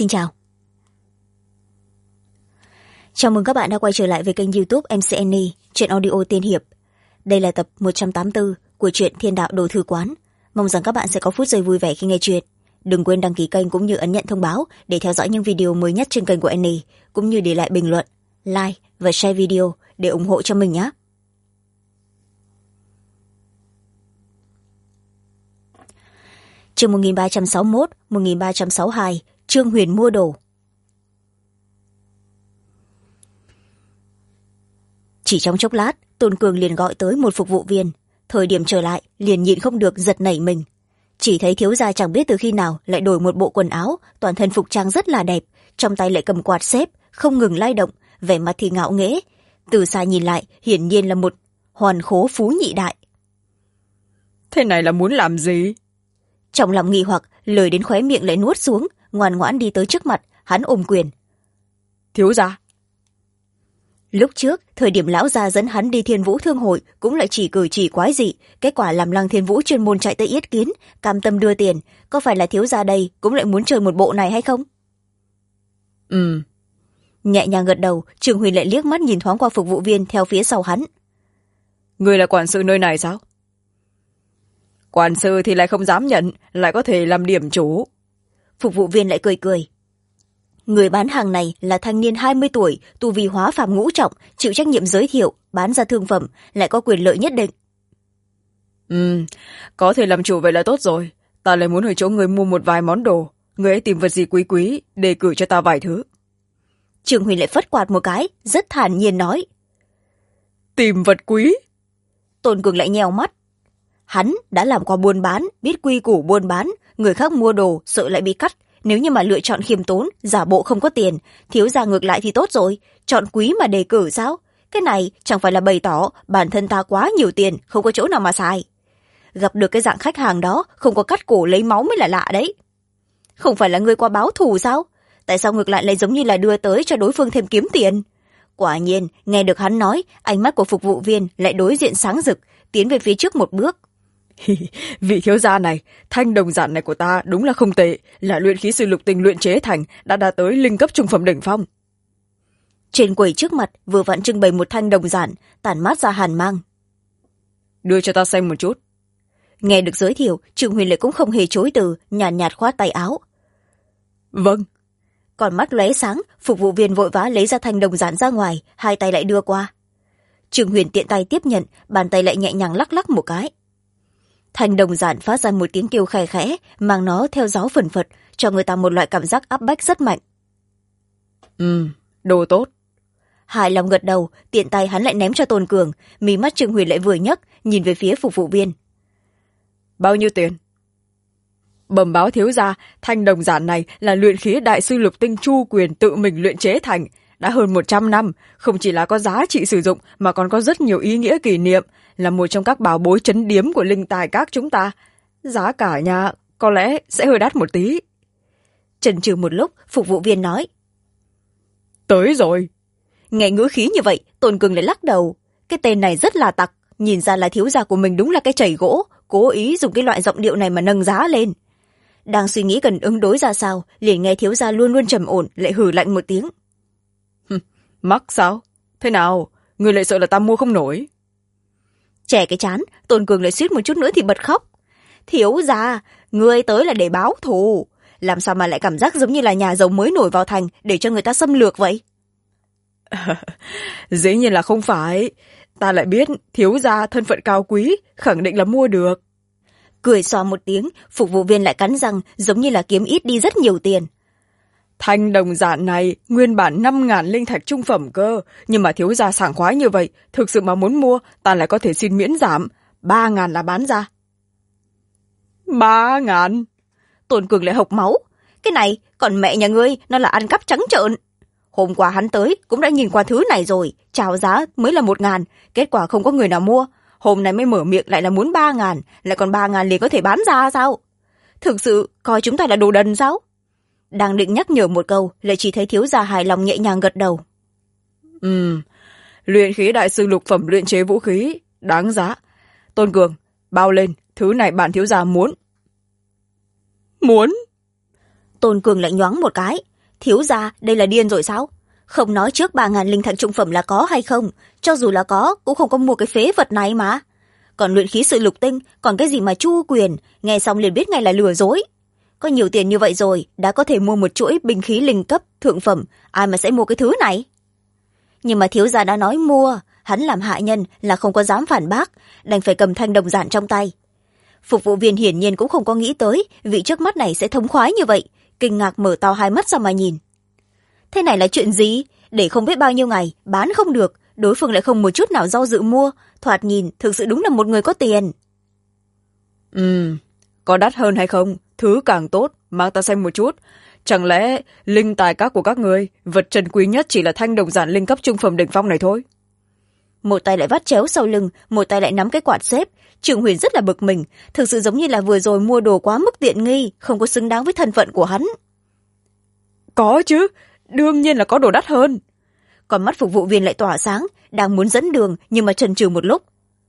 xin chào. Chào mừng các bạn đã quay trở lại với kênh YouTube MC Annie, truyện audio tiên hiệp. Đây là tập 184 của truyện Thiên Đạo Đồ Thư Quán. Mong rằng các bạn sẽ có phút giây vui vẻ khi nghe truyện. Đừng quên đăng ký kênh cũng như ấn nhận thông báo để theo dõi những video mới nhất trên kênh của Annie, cũng như để lại bình luận, like và share video để ủng hộ cho mình nhé. Chương 1361, 1362, Trương Huyền mua đồ. Chỉ trong chốc lát, Tôn Cường liền gọi tới một phục vụ viên. Thời điểm trở lại, liền nhịn không được giật nảy mình. Chỉ thấy thiếu gia chẳng biết từ khi nào lại đổi một bộ quần áo, toàn thân phục trang rất là đẹp, trong tay lại cầm quạt xếp, không ngừng lay động, vẻ mặt thì ngạo nghễ. Từ xa nhìn lại, hiển nhiên là một hoàn khố phú nhị đại. Thế này là muốn làm gì? Trong lòng nghi hoặc, lời đến khóe miệng lại nuốt xuống, ngoan ngoãn đi tới trước mặt, hắn ôm quyền. Thiếu gia. Lúc trước, thời điểm lão gia dẫn hắn đi Thiên Vũ Thương hội cũng lại chỉ cử chỉ quái dị, kết quả làm Lăng Thiên Vũ chuyên môn chạy tới yết kiến, cam tâm đưa tiền, có phải là thiếu gia đây cũng lại muốn chơi một bộ này hay không? Nhẹ nhàng gật đầu, Trương Huyền lại liếc mắt nhìn thoáng qua phục vụ viên theo phía sau hắn. Người là quản sự nơi này sao? Quản sự thì lại không dám nhận, lại có thể làm điểm chủ. Phục vụ viên lại cười cười. Người bán hàng này là thanh niên 20 tuổi, tu vi hóa phàm ngũ trọng, chịu trách nhiệm giới thiệu, bán ra thương phẩm, lại có quyền lợi nhất định. Có thể làm chủ vậy là tốt rồi. Ta lại muốn ở chỗ người mua một vài món đồ. Người ấy tìm vật gì quý quý, đề cử cho ta vài thứ. Trương Huỳnh lại phất quạt một cái, rất thản nhiên nói. Tìm vật quý? Tôn Cường lại nhèo mắt. Hắn đã làm qua buôn bán, biết quy củ buôn bán, người khác mua đồ sợ lại bị cắt. Nếu như mà lựa chọn khiêm tốn, giả bộ không có tiền, thiếu gia ngược lại thì tốt rồi, chọn quý mà đề cử sao? Cái này chẳng phải là bày tỏ bản thân ta quá nhiều tiền, không có chỗ nào mà xài. Gặp được cái dạng khách hàng đó, không có cắt cổ lấy máu mới là lạ đấy. Không phải là người qua báo thù sao? Tại sao ngược lại giống như là đưa tới cho đối phương thêm kiếm tiền? Quả nhiên, nghe được hắn nói, ánh mắt của phục vụ viên lại đối diện sáng rực, tiến về phía trước một bước. Vị thiếu gia này, thanh đồng giản này của ta đúng là không tệ, là luyện khí sư lục tinh luyện chế thành, đã đạt tới linh cấp trung phẩm đỉnh phong. Trên quầy trước mặt vừa vặn trưng bày một thanh đồng giản, tản mát ra hàn mang. Đưa cho ta xem một chút. Nghe được giới thiệu, Trương Huyền lại cũng không hề chối từ, nhàn nhạt khoát tay áo. Vâng. Còn mắt lóe sáng, phục vụ viên vội vã lấy ra thanh đồng giản ra ngoài, hai tay lại đưa qua. Trương Huyền tiện tay tiếp nhận, bàn tay lại nhẹ nhàng lắc lắc một cái. Thanh đồng giản phát ra một tiếng kêu khè khẽ, mang nó theo gió phần phật, cho người ta một loại cảm giác áp bách rất mạnh. Đồ tốt. Hài lòng gật đầu, tiện tay hắn lại ném cho Tôn Cường, mí mắt Trương Huyền lại vừa nhấc, nhìn về phía phục vụ viên. Bao nhiêu tiền? Bẩm báo thiếu gia, thanh đồng giản này là luyện khí đại sư lục tinh Chu Quyền tự mình luyện chế thành, đã hơn 100 năm, không chỉ là có giá trị sử dụng mà còn có rất nhiều ý nghĩa kỷ niệm, là một trong các bảo bối trấn điếm của linh tài các chúng ta. Giá cả nhà có lẽ sẽ hơi đắt một tí. Chần chừ một lúc, phục vụ viên nói. Tới rồi. Nghe ngữ khí như vậy, Tôn Cường lại lắc đầu. Cái tên này rất là tặc, nhìn ra là thiếu gia của mình đúng là cái chảy gỗ, cố ý dùng cái loại giọng điệu này mà nâng giá lên. Đang suy nghĩ cần ứng đối ra sao, liền nghe thiếu gia luôn luôn trầm ổn, lại hừ lạnh một tiếng. Mắc sao? Thế nào? Người lại sợ là ta mua không nổi? Trẻ cái chán, Tôn Cường lại suýt một chút nữa thì bật khóc. Thiếu gia, ngươi tới là để báo thù. Làm sao mà lại cảm giác giống như là nhà giàu mới nổi vào thành để cho người ta xâm lược vậy? Dĩ nhiên là không phải. Ta lại biết thiếu gia thân phận cao quý, khẳng định là mua được. Cười xòa một tiếng, phục vụ viên lại cắn răng, giống như là kiếm ít đi rất nhiều tiền. Thanh đồng giản này nguyên bản 5.000 linh thạch trung phẩm cơ, nhưng mà thiếu gia sảng khoái như vậy, thực sự mà muốn mua, ta lại có thể xin miễn giảm, 3.000 là bán ra. 3.000? Tôn Cường lại hộc máu. Cái này, còn mẹ nhà ngươi, nó là ăn cắp trắng trợn. Hôm qua hắn tới, cũng đã nhìn qua thứ này rồi, chào giá mới là 1.000, kết quả không có người nào mua. Hôm nay mới mở miệng lại là muốn 3.000, lại còn 3.000 liền có thể bán ra sao? Thực sự, coi chúng ta là đồ đần sao? Đang định nhắc nhở một câu, lại chỉ thấy thiếu gia hài lòng nhẹ nhàng gật đầu. Luyện khí đại sư lục phẩm luyện chế vũ khí, đáng giá. Tôn Cường, bao lên, thứ này bản thiếu gia muốn. Muốn? Tôn Cường lại nhoáng một cái. thiếu gia đây là điên rồi sao? Không nói trước 3.000 linh thạch trung phẩm là có hay không, cho dù là có cũng không có mua cái phế vật này mà. Còn luyện khí sự lục tinh, còn cái gì mà chu quyền, nghe xong liền biết ngay là lừa dối. Có nhiều tiền như vậy rồi, đã có thể mua một chuỗi binh khí linh cấp thượng phẩm, ai mà sẽ mua cái thứ này? Nhưng mà thiếu gia đã nói mua, hắn làm hạ nhân là không có dám phản bác, đành phải cầm thanh đồng giản trong tay. Phục vụ viên hiển nhiên cũng không có nghĩ tới vị trước mắt này sẽ thông khoái như vậy, kinh ngạc mở to hai mắt ra mà nhìn. Thế này là chuyện gì? Để không biết bao nhiêu ngày bán không được, đối phương lại không một chút nào do dự mua, thoạt nhìn thực sự đúng là một người có tiền. Có đắt hơn hay không, thứ càng tốt, mang ta xem một chút. Chẳng lẽ linh tài các của các người, vật trân quý nhất chỉ là thanh đồng giản linh cấp trung phẩm đỉnh phong này thôi? Một tay lại vắt chéo sau lưng, một tay lại nắm cái quạt xếp. Trường Huyền rất là bực mình, thực sự giống như là vừa rồi mua đồ quá mức tiện nghi, không có xứng đáng với thân phận của hắn. Có chứ, đương nhiên là có đồ đắt hơn. Còn mắt phục vụ viên lại tỏa sáng, đang muốn dẫn đường nhưng mà chần chừ một lúc.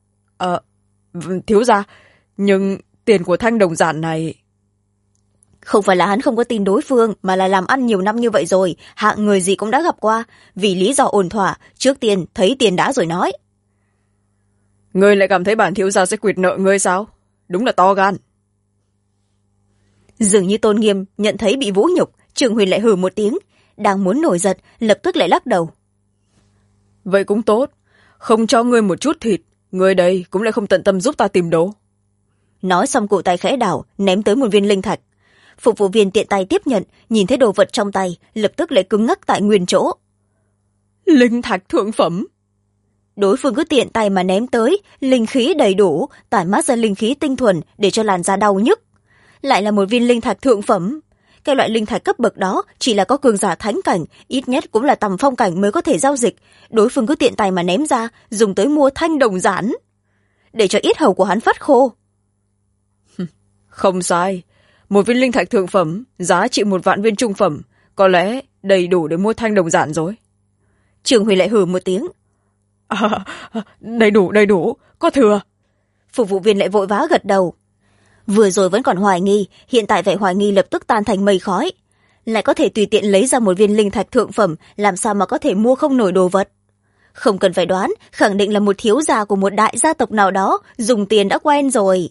Thiếu gia, nhưng tiền của thanh đồng giản này... Không phải là hắn không có tin đối phương, mà là làm ăn nhiều năm như vậy rồi, hạng người gì cũng đã gặp qua, vì lý do ổn thỏa, trước tiên thấy tiền đã rồi nói. Ngươi lại cảm thấy bản thiếu gia sẽ quyệt nợ ngươi sao? Đúng là to gan. Dường như tôn nghiêm nhận thấy bị vũ nhục, Trường Huyền lại hừ một tiếng, đang muốn nổi giận, lập tức lại lắc đầu. Vậy cũng tốt, không cho ngươi một chút thịt, ngươi đây cũng lại không tận tâm giúp ta tìm đồ. Nói xong cụ tay khẽ đảo, ném tới một viên linh thạch. Phục vụ viên tiện tay tiếp nhận, nhìn thấy đồ vật trong tay, lập tức lại cứng ngắc tại nguyên chỗ. Linh thạch thượng phẩm. Đối phương cứ tiện tay mà ném tới, linh khí đầy đủ, tản mát ra linh khí tinh thuần để cho làn da đau nhức. Lại là một viên linh thạch thượng phẩm. Cái loại linh thạch cấp bậc đó chỉ là có cường giả thánh cảnh, ít nhất cũng là tầm phong cảnh mới có thể giao dịch. Đối phương cứ tiện tay mà ném ra, dùng tới mua thanh đồng giản, để cho yết hầu của hắn phát khô. Không sai, một viên linh thạch thượng phẩm, giá trị 1.000.000 viên trung phẩm, có lẽ đầy đủ để mua thanh đồng giản rồi. Trường Huy lại hừ một tiếng. Đầy đủ, có thừa. Phục vụ viên lại vội vã gật đầu. Vừa rồi vẫn còn hoài nghi, hiện tại vẻ hoài nghi lập tức tan thành mây khói. Lại có thể tùy tiện lấy ra một viên linh thạch thượng phẩm, làm sao mà có thể mua không nổi đồ vật. Không cần phải đoán, khẳng định là một thiếu gia của một đại gia tộc nào đó, dùng tiền đã quen rồi.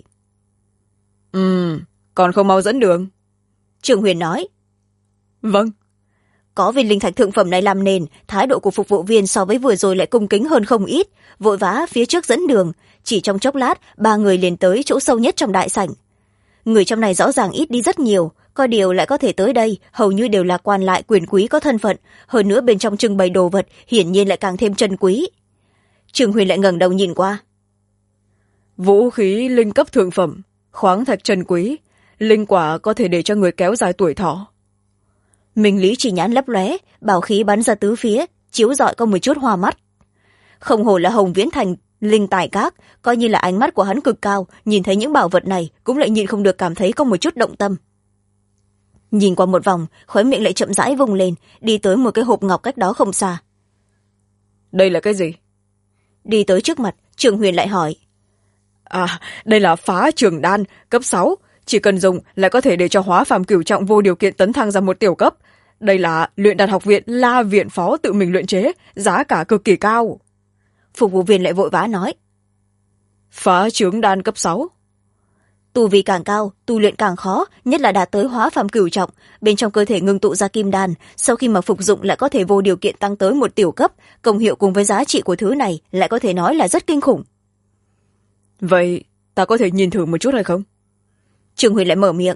Còn không mau dẫn đường. Trường Huyền nói. Vâng. Có viên linh thạch thượng phẩm này làm nền, thái độ của phục vụ viên so với vừa rồi lại cung kính hơn không ít, vội vã phía trước dẫn đường. Chỉ trong chốc lát, ba người liền tới chỗ sâu nhất trong đại sảnh. Người trong này rõ ràng ít đi rất nhiều, có điều lại có thể tới đây, hầu như đều là quan lại quyền quý có thân phận, hơn nữa bên trong trưng bày đồ vật hiển nhiên lại càng thêm trân quý. Trường Huyền lại ngẩng đầu nhìn qua. Vũ khí linh cấp thượng phẩm, khoáng thạch trân quý, linh quả có thể để cho người kéo dài tuổi thọ. Minh Lý chỉ nhãn lấp lóe, bảo khí bắn ra tứ phía, chiếu rọi có một chút hoa mắt. Không hổ là Hồng Viễn Thành linh tài các, coi như là ánh mắt của hắn cực cao, nhìn thấy những bảo vật này cũng lại nhịn không được cảm thấy có một chút động tâm. Nhìn qua một vòng, khóe miệng lại chậm rãi vung lên, đi tới một cái hộp ngọc cách đó không xa. Đây là cái gì? Đi tới trước mặt, Trường Huyền lại hỏi. Đây là phá trường đan cấp 6, chỉ cần dùng là có thể để cho hóa phàm cửu trọng vô điều kiện tấn thăng ra một tiểu cấp. Đây là luyện đan học viện La Viện Phó tự mình luyện chế, giá cả cực kỳ cao. Phục vụ viên lại vội vã nói. Phá trướng đan cấp 6. Tu vi càng cao, tu luyện càng khó, nhất là đạt tới hóa phàm cửu trọng, bên trong cơ thể ngưng tụ ra kim đan, sau khi mà phục dụng lại có thể vô điều kiện tăng tới một tiểu cấp, công hiệu cùng với giá trị của thứ này lại có thể nói là rất kinh khủng. Vậy ta có thể nhìn thử một chút hay không? Trường Huyền lại mở miệng.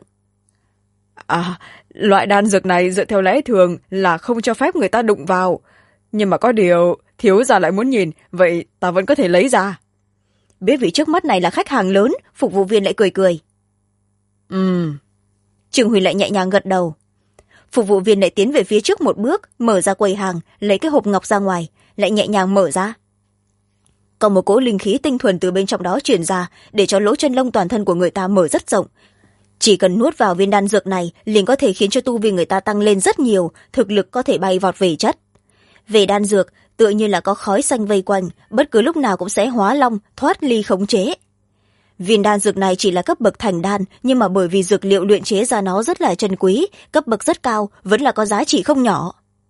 Loại đan dược này dựa theo lẽ thường là không cho phép người ta đụng vào, nhưng mà có điều thiếu gia lại muốn nhìn, vậy ta vẫn có thể lấy ra. Biết vị trước mắt này là khách hàng lớn, phục vụ viên lại cười cười. Trường Huyền lại nhẹ nhàng gật đầu. Phục vụ viên lại tiến về phía trước một bước, mở ra quầy hàng, lấy cái hộp ngọc ra ngoài, lại nhẹ nhàng mở ra. Còn một cỗ linh khí tinh thuần từ bên trong đó truyền ra, để cho lỗ chân lông toàn thân của người ta mở rất rộng. Chỉ cần nuốt vào viên đan dược này liền có thể khiến cho tu vi người ta tăng lên rất nhiều, thực lực có thể bay vọt về chất. Về đan dược, tựa như là có khói xanh vây quanh, bất cứ lúc nào cũng sẽ hóa long, thoát ly khống chế. viên đan dược này chỉ là cấp bậc thành đan, nhưng mà bởi vì dược liệu luyện chế ra nó rất là chân quý, cấp bậc rất cao, vẫn là có giá trị không nhỏ.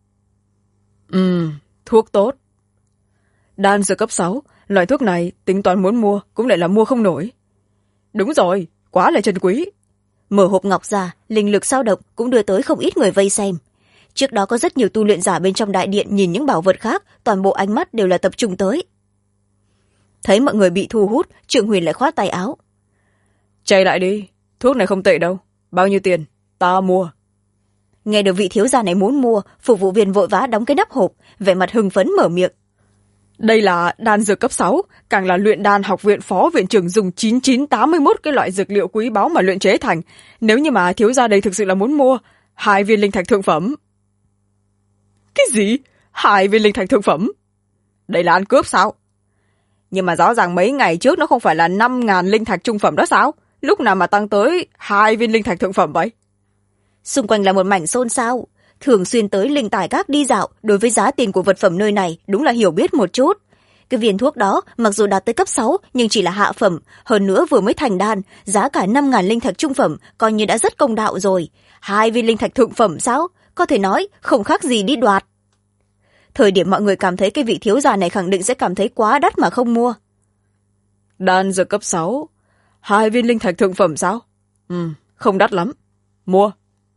Thuốc tốt. Đan dược cấp 6, loại thuốc này tính toán muốn mua cũng lại là mua không nổi. Đúng rồi, quá là chân quý. Mở hộp ngọc ra, linh lực dao động cũng đưa tới không ít người vây xem. Trước đó có rất nhiều tu luyện giả bên trong đại điện nhìn những bảo vật khác, toàn bộ ánh mắt đều là tập trung tới. Thấy mọi người bị thu hút, Trương Huyền lại khoát tay áo. Chạy lại đi, thuốc này không tệ đâu. Bao nhiêu tiền? Ta mua. Nghe được vị thiếu gia này muốn mua, phục vụ viên vội vã đóng cái nắp hộp, vẻ mặt hưng phấn mở miệng. Đây là đan dược cấp 6, càng là luyện đan học viện phó viện trưởng dùng 9981 cái loại dược liệu quý báu mà luyện chế thành. Nếu như mà thiếu gia đây thực sự là muốn mua, 2 viên linh thạch thượng phẩm. Cái gì? 2 viên linh thạch thượng phẩm? Đây là ăn cướp sao? Nhưng mà rõ ràng mấy ngày trước nó không phải là 5.000 linh thạch trung phẩm đó sao? Lúc nào mà tăng tới 2 viên linh thạch thượng phẩm vậy? Xung quanh là một mảnh xôn xao. Thường xuyên tới linh tài các đi dạo, đối với giá tiền của vật phẩm nơi này đúng là hiểu biết một chút. Cái viên thuốc đó mặc dù đạt tới cấp 6 nhưng chỉ là hạ phẩm, hơn nữa vừa mới thành đan, giá cả 5.000 linh thạch trung phẩm coi như đã rất công đạo rồi. 2 viên linh thạch thượng phẩm sao? Có thể nói không khác gì đi đoạt. Thời điểm mọi người cảm thấy cái vị thiếu gia này khẳng định sẽ cảm thấy quá đắt mà không mua. Đan dược cấp 6, 2 viên linh thạch thượng phẩm sao? Không đắt lắm. Mua.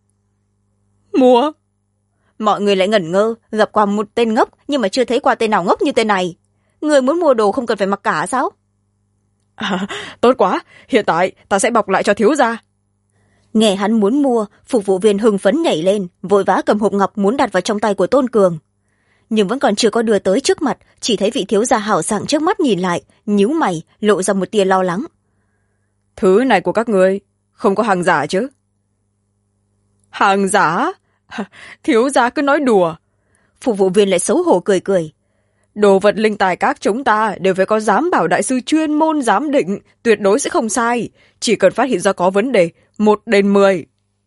Mua. Mọi người lại ngẩn ngơ, gặp qua một tên ngốc nhưng mà chưa thấy qua tên nào ngốc như tên này. Người muốn mua đồ không cần phải mặc cả sao? Tốt quá, hiện tại ta sẽ bọc lại cho thiếu gia. Nghe hắn muốn mua, phục vụ viên hưng phấn nhảy lên, vội vã cầm hộp ngọc muốn đặt vào trong tay của Tôn Cường. Nhưng vẫn còn chưa có đưa tới trước mặt, chỉ thấy vị thiếu gia hào sảng trước mắt nhìn lại, nhíu mày, lộ ra một tia lo lắng. Thứ này của các người không có hàng giả chứ? Hàng giả? Thiếu gia cứ nói đùa. Phục vụ viên lại xấu hổ cười cười. Đồ vật linh tài các chúng ta đều phải có giám bảo đại sư chuyên môn giám định, tuyệt đối sẽ không sai. Chỉ cần phát hiện ra có vấn đề, 1 đến 10.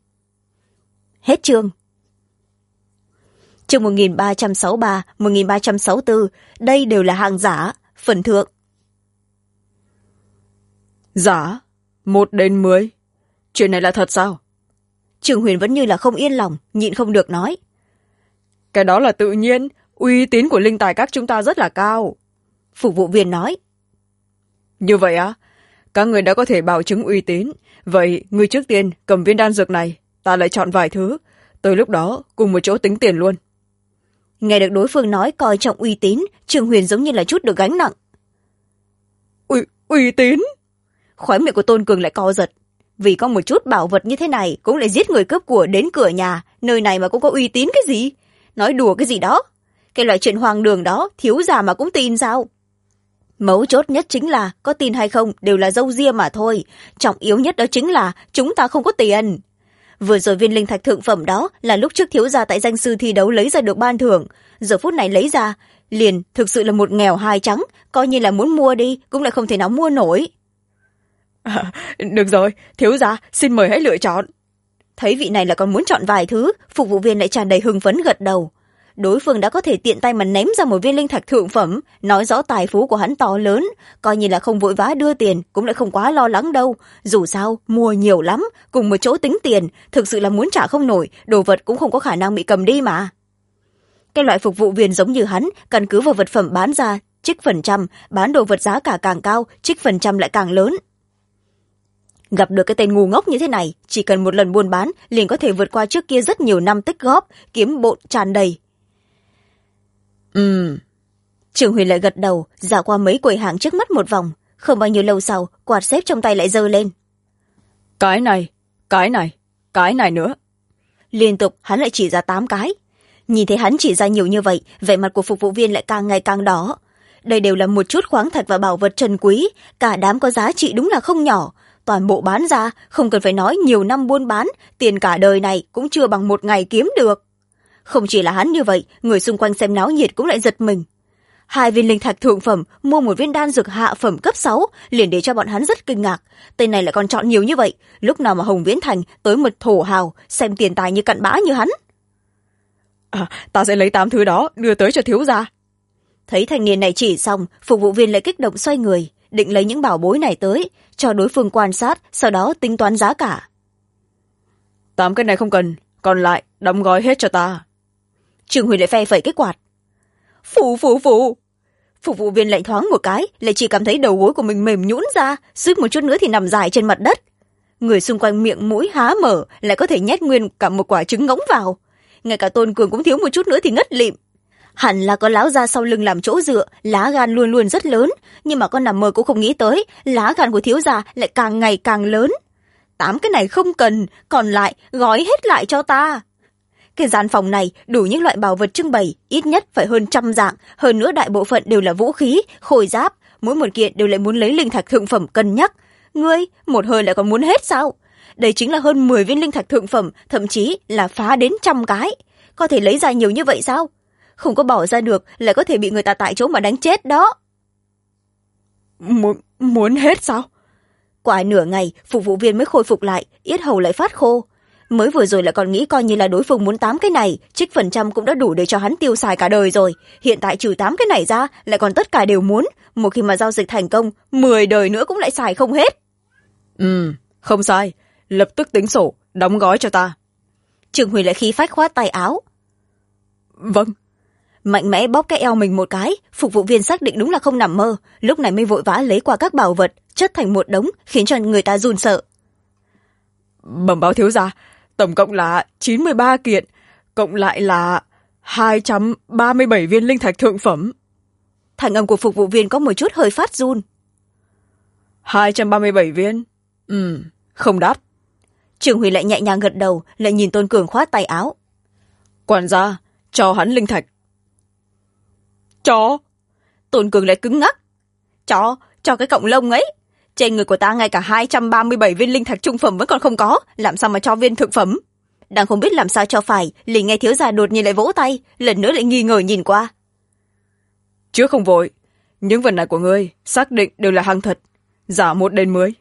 Hết chương. Chương 1363, 1364, đây đều là hàng giả, phần thượng. Giả? 1 đến 10? Chuyện này là thật sao? Trương Huyền vẫn như là không yên lòng, nhịn không được nói. Cái đó là tự nhiên, uy tín của linh tài các chúng ta rất là cao. Phục vụ viên nói. Như vậy á? Các người đã có thể bảo chứng uy tín. Vậy, người trước tiên cầm viên đan dược này, ta lại chọn vài thứ. Tới lúc đó, cùng một chỗ tính tiền luôn. Nghe được đối phương nói coi trọng uy tín, Trương Huyền giống như là chút được gánh nặng. Uy tín? Khóe miệng của Tôn Cường lại co giật. Vì có một chút bảo vật như thế này cũng lại giết người cướp của đến cửa nhà, nơi này mà cũng có uy tín cái gì? Nói đùa cái gì đó? Cái loại chuyện hoang đường đó, thiếu già mà cũng tin sao? Mấu chốt nhất chính là có tin hay không đều là râu ria mà thôi. Trọng yếu nhất đó chính là chúng ta không có tiền. Vừa rồi viên linh thạch thượng phẩm đó là lúc trước thiếu gia tại danh sư thi đấu lấy ra được ban thưởng. Giờ phút này lấy ra, liền thực sự là một nghèo hai trắng, coi như là muốn mua đi cũng lại không thể nào mua nổi. Được rồi, thiếu gia, xin mời hãy lựa chọn. Thấy vị này là còn muốn chọn vài thứ, phục vụ viên lại tràn đầy hưng phấn gật đầu. Đối phương đã có thể tiện tay mà ném ra một viên linh thạch thượng phẩm, nói rõ tài phú của hắn to lớn, coi như là không vội vã đưa tiền cũng lại không quá lo lắng đâu. Dù sao mua nhiều lắm, cùng một chỗ tính tiền, thực sự là muốn trả không nổi, đồ vật cũng không có khả năng bị cầm đi mà. Cái loại phục vụ viên giống như hắn, căn cứ vào vật phẩm bán ra trích phần trăm, bán đồ vật giá cả càng cao, trích phần trăm lại càng lớn. Gặp được cái tên ngu ngốc như thế này, chỉ cần một lần buôn bán liền có thể vượt qua trước kia rất nhiều năm tích góp, kiếm bộn tràn đầy. Trường Huyền lại gật đầu, dạo qua mấy quầy hàng trước mắt một vòng. Không bao nhiêu lâu sau, quạt xếp trong tay lại giơ lên. Cái này, cái này, cái này nữa. Liên tục hắn lại chỉ ra 8 cái. Nhìn thấy hắn chỉ ra nhiều như vậy, vẻ mặt của phục vụ viên lại càng ngày càng đỏ. Đây đều là một chút khoáng thạch và bảo vật trân quý, cả đám có giá trị đúng là không nhỏ. Toàn bộ bán ra, không cần phải nói nhiều năm buôn bán, tiền cả đời này cũng chưa bằng một ngày kiếm được. Không chỉ là hắn như vậy, người xung quanh xem náo nhiệt cũng lại giật mình. 2 viên linh thạch thượng phẩm mua một viên đan dược hạ phẩm cấp 6, liền để cho bọn hắn rất kinh ngạc. Tên này lại còn chọn nhiều như vậy, lúc nào mà Hồng Viễn Thành tới một thổ hào, xem tiền tài như cặn bã như hắn. Ta sẽ lấy 8 thứ đó đưa tới cho thiếu gia. Thấy thanh niên này chỉ xong, phục vụ viên lại kích động xoay người, định lấy những bảo bối này tới cho đối phương quan sát, sau đó tính toán giá cả. 8 cái này không cần, còn lại đóng gói hết cho ta. Trương Huy lại phe phẩy cái quạt. Phụ. Phục vụ viên lạnh thoáng một cái, lại chỉ cảm thấy đầu gối của mình mềm nhũn ra, suýt một chút nữa thì nằm dài trên mặt đất. Người xung quanh miệng mũi há mở, lại có thể nhét nguyên cả một quả trứng ngỗng vào. Ngay cả Tôn Cường cũng thiếu một chút nữa thì ngất lịm. Hẳn là có lão gia sau lưng làm chỗ dựa, lá gan luôn luôn rất lớn, nhưng mà con nằm mơ cũng không nghĩ tới lá gan của thiếu gia lại càng ngày càng lớn. 8 cái này không cần, còn lại gói hết lại cho ta. Cái gian phòng này đủ những loại bảo vật trưng bày, ít nhất phải hơn 100 dạng, hơn nữa đại bộ phận đều là vũ khí, khôi giáp, mỗi một kiện đều lại muốn lấy linh thạch thượng phẩm cân nhắc. Ngươi một hơi lại còn muốn hết sao? Đây chính là hơn 10 viên linh thạch thượng phẩm, thậm chí là phá đến 100 cái. Có thể lấy ra nhiều như vậy sao? Không có bỏ ra được lại có thể bị người ta tại chỗ mà đánh chết đó. Muốn hết sao? Qua nửa ngày, phục vụ viên mới khôi phục lại, yết hầu lại phát khô. Mới vừa rồi lại còn nghĩ coi như là đối phương muốn 8 cái này, trích phần trăm cũng đã đủ để cho hắn tiêu xài cả đời rồi. Hiện tại trừ 8 cái này ra, lại còn tất cả đều muốn. Một khi mà giao dịch thành công, 10 đời nữa cũng lại xài không hết. Không sai. Lập tức tính sổ, đóng gói cho ta. Trương Huy lại khí phách khoát tay áo. Vâng. Mạnh mẽ bóp cái eo mình một cái, phục vụ viên xác định đúng là không nằm mơ, lúc này mới vội vã lấy qua các bảo vật, chất thành một đống, khiến cho người ta run sợ. Bẩm báo thiếu gia, tổng cộng là 93 kiện, cộng lại là 237 viên linh thạch thượng phẩm. Thành âm của phục vụ viên có một chút hơi phát run. 237 viên? Không đắt. Trương Huy lại nhẹ nhàng gật đầu, lại nhìn Tôn Cường khoát tay áo. Quản gia, cho hắn linh thạch. Cho? Tôn Cường lại cứng ngắc. Cho cái cọng lông ấy. Trên người của ta ngay cả 237 viên linh thạch trung phẩm vẫn còn không có, làm sao mà cho viên thực phẩm? Đang không biết làm sao cho phải, liền nghe thiếu gia đột nhiên lại vỗ tay, lần nữa lại nghi ngờ nhìn qua. Chứ không vội, những vật này của ngươi xác định đều là hàng thật, giả 1 đến 10.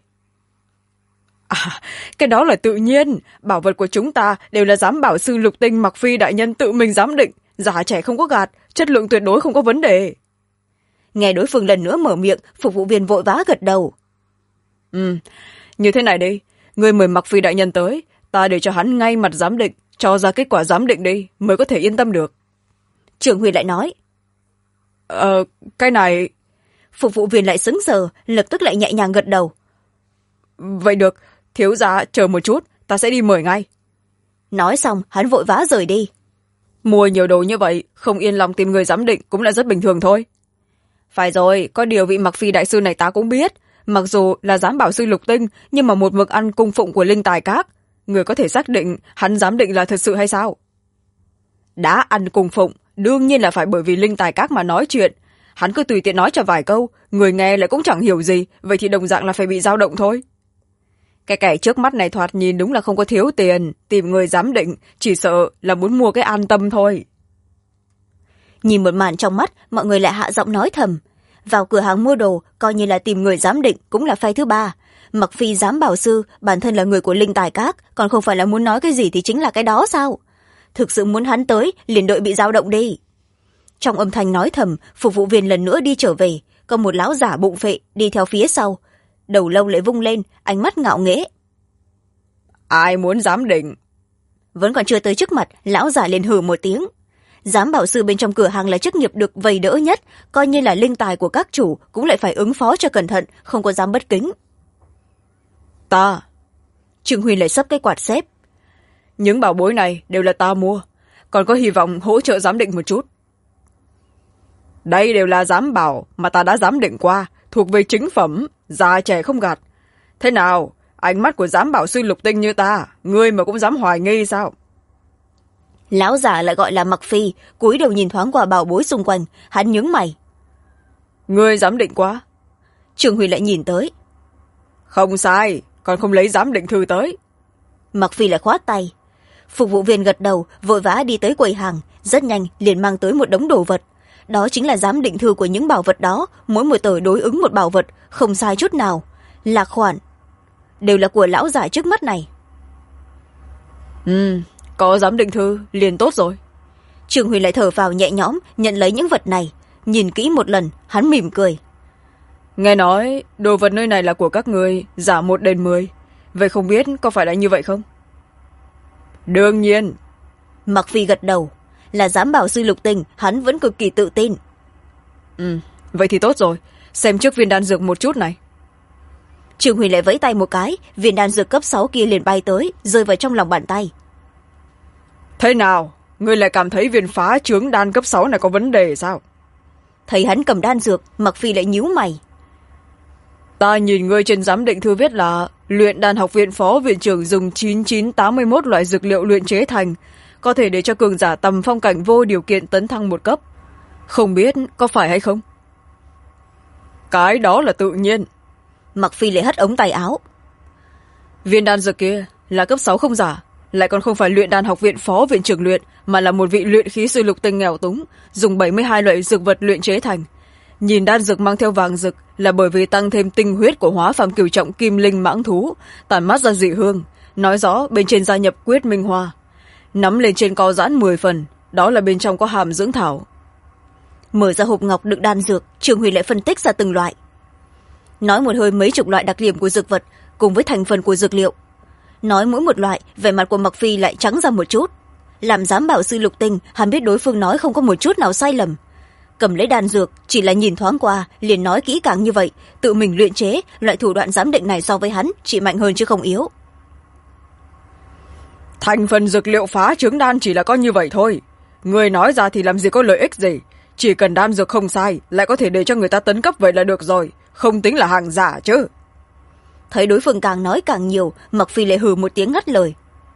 Cái đó là tự nhiên, bảo vật của chúng ta đều là giám bảo sư Lục Tinh Mặc Phi đại nhân tự mình giám định, giả trẻ không có gạt, chất lượng tuyệt đối không có vấn đề. Nghe đối phương lần nữa mở miệng, phục vụ viên vội vã gật đầu. Như thế này đi, ngươi mời Mặc Phi đại nhân tới, ta để cho hắn ngay mặt giám định, cho ra kết quả giám định đi, mới có thể yên tâm được. Trưởng Huy lại nói. Cái này... Phục vụ viên lại sững sờ, lập tức lại nhẹ nhàng gật đầu. Vậy được, thiếu gia chờ một chút, ta sẽ đi mời ngay. Nói xong, hắn vội vã rời đi. Mua nhiều đồ như vậy, không yên lòng tìm người giám định cũng là rất bình thường thôi. Phải rồi, có điều vị Mặc Phi đại sư này ta cũng biết. Mặc dù là giám bảo sư Lục Tinh, nhưng mà một mực ăn cung phụng của linh tài các. Người có thể xác định hắn giám định là thật sự hay sao? Đã ăn cung phụng, đương nhiên là phải bởi vì linh tài các mà nói chuyện. Hắn cứ tùy tiện nói cho vài câu, người nghe lại cũng chẳng hiểu gì, vậy thì đồng dạng là phải bị dao động thôi. Cái kẻ trước mắt này thoạt nhìn đúng là không có thiếu tiền, tìm người giám định, chỉ sợ là muốn mua cái an tâm thôi. Nhìn một màn trong mắt, mọi người lại hạ giọng nói thầm. Vào cửa hàng mua đồ, coi như là tìm người giám định cũng là phay thứ ba. Mặc Phi giám bảo sư, bản thân là người của linh tài các, còn không phải là muốn nói cái gì thì chính là cái đó sao? Thực sự muốn hắn tới, liền đợi bị dao động đi. Trong âm thanh nói thầm, phục vụ viên lần nữa đi trở về, có một lão giả bụng phệ đi theo phía sau. Đầu lâu lại vung lên, ánh mắt ngạo nghễ. Ai muốn giám định? Vẫn còn chưa tới trước mặt, lão giả liền hừ một tiếng. Giám bảo sư bên trong cửa hàng là chức nghiệp được vầy đỡ nhất, coi như là linh tài của các chủ cũng lại phải ứng phó cho cẩn thận, không có dám bất kính. Ta. Trương Huy lại xấp cái quạt xếp. Những bảo bối này đều là ta mua, còn có hy vọng hỗ trợ giám định một chút. Đây đều là giám bảo mà ta đã giám định qua, thuộc về chính phẩm, già trẻ không gạt. Thế nào, ánh mắt của giám bảo sư Lục Tinh như ta, ngươi mà cũng dám hoài nghi sao? Lão giả lại gọi là Mặc Phi, cúi đầu nhìn thoáng qua bảo bối xung quanh, hắn nhướng mày. Ngươi giám định quá. Trương Huy lại nhìn tới. Không sai, còn không lấy giám định thư tới. Mặc Phi lại khoát tay. Phục vụ viên gật đầu, vội vã đi tới quầy hàng, rất nhanh liền mang tới một đống đồ vật. Đó chính là giám định thư của những bảo vật đó, mỗi một tờ đối ứng một bảo vật, không sai chút nào. Lạc khoản đều là của lão giả trước mắt này. Có giám định thư liền tốt rồi. Trương Huy lại thở vào nhẹ nhõm, nhận lấy những vật này. Nhìn kỹ một lần, hắn mỉm cười. Nghe nói đồ vật nơi này là của các người, giả 1 đền 10. Vậy không biết có phải là như vậy không? Đương nhiên. Mặc phi gật đầu. Là giám bảo sư Lục Tình, hắn vẫn cực kỳ tự tin. Vậy thì tốt rồi. Xem trước viên đan dược một chút này. Trương Huyền lại vẫy tay một cái, viên đan dược cấp 6 kia liền bay tới, rơi vào trong lòng bàn tay. Thế nào? Ngươi lại cảm thấy viên phá trướng đan cấp 6 này có vấn đề sao? Thấy hắn cầm đan dược, Mặc phi lại nhíu mày. Ta nhìn ngươi trên giám định thư viết là luyện đan học viện phó viện trưởng dùng 9981 loại dược liệu luyện chế thành, có thể để cho cường giả tầm phong cảnh vô điều kiện tấn thăng 1 cấp. Không biết có phải hay không? Cái đó là tự nhiên. Mặc phi lại hất ống tay áo. Viên đan dược kia là cấp 6 không giả, lại còn không phải luyện đan học viện phó viện trưởng luyện, mà là một vị luyện khí sư Lục Tình nghèo túng, dùng 72 loại dược vật luyện chế thành. Nhìn đan dược mang theo vàng rực là bởi vì tăng thêm tinh huyết của hóa phàm cửu trọng kim linh mãng thú, tản mát ra dị hương, nói rõ bên trên gia nhập quyết minh hoa. Nắm lên trên co giãn 10 phần, đó là bên trong có hàm dưỡng thảo. Mở ra hộp ngọc đựng đan dược, Trường Huy lại phân tích ra từng loại. Nói một hơi mấy chục loại đặc điểm của dược vật cùng với thành phần của dược liệu. Nói mỗi một loại, vẻ mặt của Mặc Phi lại trắng ra một chút. Làm giám bảo sư Lục Tình, hắn biết đối phương nói không có một chút nào sai lầm. Cầm lấy đan dược, chỉ là nhìn thoáng qua, liền nói kỹ càng như vậy, tự mình luyện chế, loại thủ đoạn giám định này so với hắn chỉ mạnh hơn chứ không yếu. Thành phần dược liệu phá trứng đan chỉ là có như vậy thôi. Người nói ra thì làm gì có lợi ích gì. Chỉ cần đan dược không sai, lại có thể để cho người ta tấn cấp vậy là được rồi. Không tính là hàng giả chứ. Thấy đối phương càng nói càng nhiều, Mặc Phi lại hừ một tiếng ngắt lời.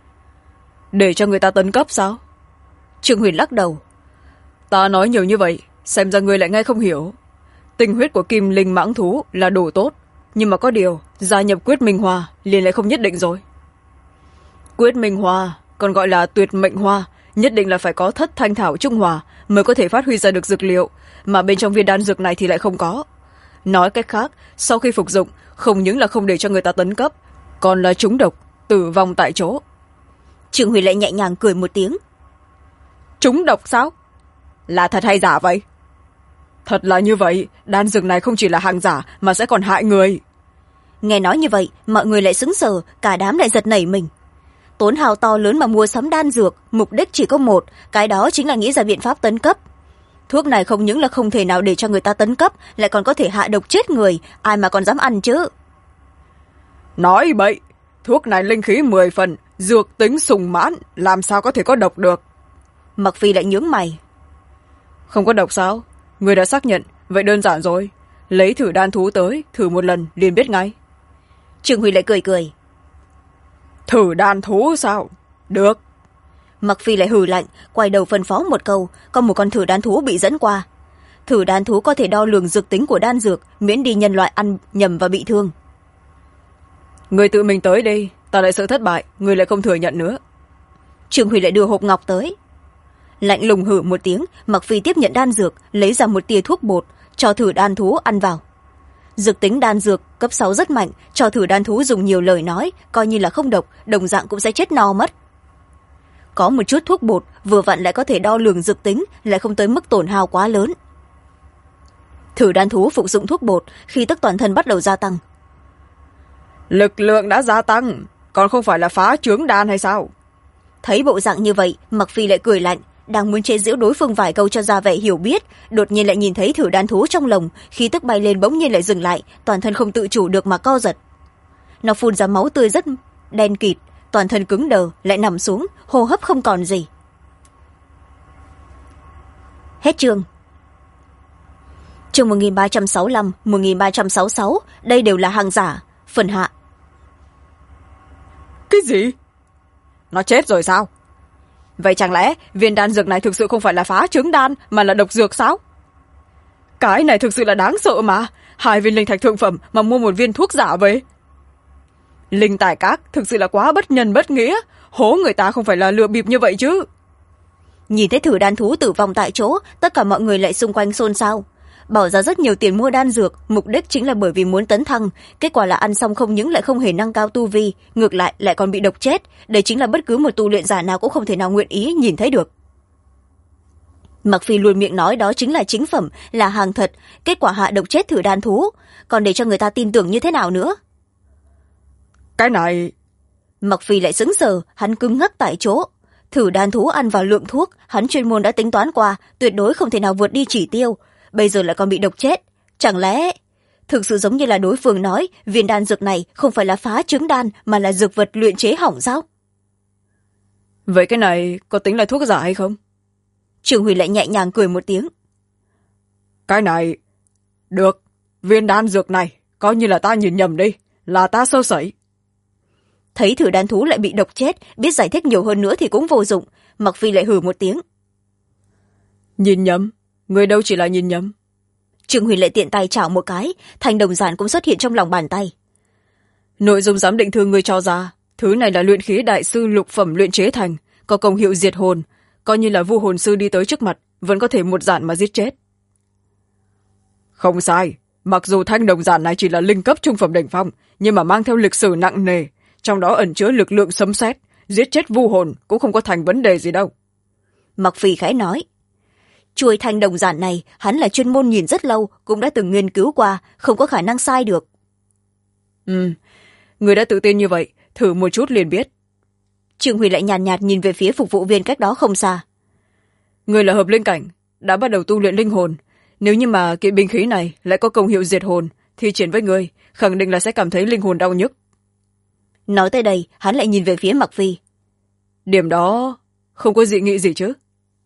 Để cho người ta tấn cấp sao? Trương Huyền lắc đầu. Ta nói nhiều như vậy, xem ra người lại nghe không hiểu. Tinh huyết của kim linh mãng thú là đồ tốt, nhưng mà có điều gia nhập quyết minh hoa liền lại không nhất định rồi. Quyết minh hoa, còn gọi là tuyệt mệnh hoa, nhất định là phải có thất thanh thảo trung hòa mới có thể phát huy ra được dược liệu, mà bên trong viên đan dược này thì lại không có. Nói cách khác, sau khi phục dụng, không những là không để cho người ta tấn cấp, còn là trúng độc, tử vong tại chỗ. Trương Huy lại nhẹ nhàng cười một tiếng. Trúng độc sao? Là thật hay giả vậy? Thật là như vậy, đan dược này không chỉ là hàng giả mà sẽ còn hại người. Nghe nói như vậy, mọi người lại sững sờ, cả đám lại giật nảy mình. Tốn hào to lớn mà mua sắm đan dược, mục đích chỉ có một, cái đó chính là nghĩ ra biện pháp tấn cấp. Thuốc này không những là không thể nào để cho người ta tấn cấp, lại còn có thể hạ độc chết người, ai mà còn dám ăn chứ. Nói bậy, thuốc này linh khí 10 phần, dược tính sùng mãn, làm sao có thể có độc được? Mặc Phi lại nhướng mày. Không có độc sao? Người đã xác nhận, vậy đơn giản rồi. Lấy thử đan thú tới, thử một lần, liền biết ngay. Trương Huy lại cười cười. Thử đan thú sao? Được. Mặc Phi lại hừ lạnh, quay đầu phân phó một câu, có một con thử đan thú bị dẫn qua. Thử đan thú có thể đo lường dược tính của đan dược, miễn đi nhân loại ăn nhầm và bị thương. Người tự mình tới đi, ta lại sợ thất bại, người lại không thừa nhận nữa. Trương Huy lại đưa hộp ngọc tới. Lạnh lùng hử một tiếng, Mặc Phi tiếp nhận đan dược, lấy ra một tia thuốc bột, cho thử đan thú ăn vào. Dược tính đan dược cấp 6 rất mạnh, cho thử đan thú dùng nhiều lời nói, coi như là không độc, đồng dạng cũng sẽ chết no mất. Có một chút thuốc bột, vừa vặn lại có thể đo lường dược tính, lại không tới mức tổn hao quá lớn. Thử đan thú phục dụng thuốc bột, khi tức toàn thân bắt đầu gia tăng. Lực lượng đã gia tăng, còn không phải là phá trướng đan hay sao? Thấy bộ dạng như vậy, Mặc Phi lại cười lạnh, đang muốn chế giễu đối phương vài câu cho ra vẻ hiểu biết, đột nhiên lại nhìn thấy thử đan thú trong lồng, khí tức bay lên bỗng nhiên lại dừng lại, toàn thân không tự chủ được mà co giật. Nó phun ra máu tươi rất đen kịt, toàn thân cứng đờ, lại nằm xuống, hô hấp không còn gì. Hết chương. Chương 1365, 1366, đây đều là hàng giả. Phần hạ. Cái gì? Nó chết rồi sao? Vậy chẳng lẽ viên đan dược này thực sự không phải là phá trứng đan mà là độc dược sao? Cái này thực sự là đáng sợ mà. 2 viên linh thạch thượng phẩm mà mua một viên thuốc giả về. Linh tài các thực sự là quá bất nhân bất nghĩa. Hố người ta không phải là lừa bịp như vậy chứ. Nhìn thấy thử đan thú tử vong tại chỗ, tất cả mọi người lại xung quanh xôn xao. Bỏ ra rất nhiều tiền mua đan dược, mục đích chính là bởi vì muốn tấn thăng, kết quả là ăn xong không những lại không hề nâng cao tu vi, ngược lại lại còn bị độc chết. Đây chính là bất cứ một tu luyện giả nào cũng không thể nào nguyện ý nhìn thấy được. Mặc phi luôn miệng nói đó chính là chính phẩm, là hàng thật, kết quả hạ độc chết thử đan thú, còn để cho người ta tin tưởng như thế nào nữa? Cái này... Mặc phi lại sững sờ, hắn cứng ngắc tại chỗ. Thử đan thú ăn vào lượng thuốc hắn chuyên môn đã tính toán qua, tuyệt đối không thể nào vượt đi chỉ tiêu, bây giờ lại còn bị độc chết. Chẳng lẽ thực sự giống như là đối phương nói, viên đan dược này không phải là phá trứng đan mà là dược vật luyện chế hỏng sao? Vậy cái này có tính là thuốc giả hay không? Trường Huy lại nhẹ nhàng cười một tiếng. Cái này... Được, viên đan dược này, coi như là ta nhìn nhầm đi, là ta sơ sẩy. Thấy thử đan thú lại bị độc chết, biết giải thích nhiều hơn nữa thì cũng vô dụng, Mặc phi lại hừ một tiếng. Nhìn nhầm? Người đâu chỉ là nhìn nhầm. Trường Huy lại tiện tay chảo một cái, thanh đồng giản cũng xuất hiện trong lòng bàn tay. Nội dung giám định thư người cho ra, thứ này là luyện khí đại sư lục phẩm luyện chế thành, có công hiệu diệt hồn, coi như là vu hồn sư đi tới trước mặt vẫn có thể một giản mà giết chết. Không sai, mặc dù thanh đồng giản này chỉ là linh cấp trung phẩm đỉnh phong, nhưng mà mang theo lịch sử nặng nề, trong đó ẩn chứa lực lượng sấm sét, giết chết vu hồn cũng không có thành vấn đề gì đâu. Mặc phi khẽ nói. Chuôi thanh đồng giản này hắn là chuyên môn nhìn rất lâu, cũng đã từng nghiên cứu qua, không có khả năng sai được. Người đã tự tin như vậy, thử một chút liền biết. Trương Huy lại nhàn nhạt nhìn về phía phục vụ viên cách đó không xa. Người là hợp linh cảnh, đã bắt đầu tu luyện linh hồn, nếu như mà kiện binh khí này lại có công hiệu diệt hồn thì triển với người khẳng định là sẽ cảm thấy linh hồn đau nhức. Nói tới đây hắn lại nhìn về phía Mặc phi. Điểm đó không có dị nghị gì chứ?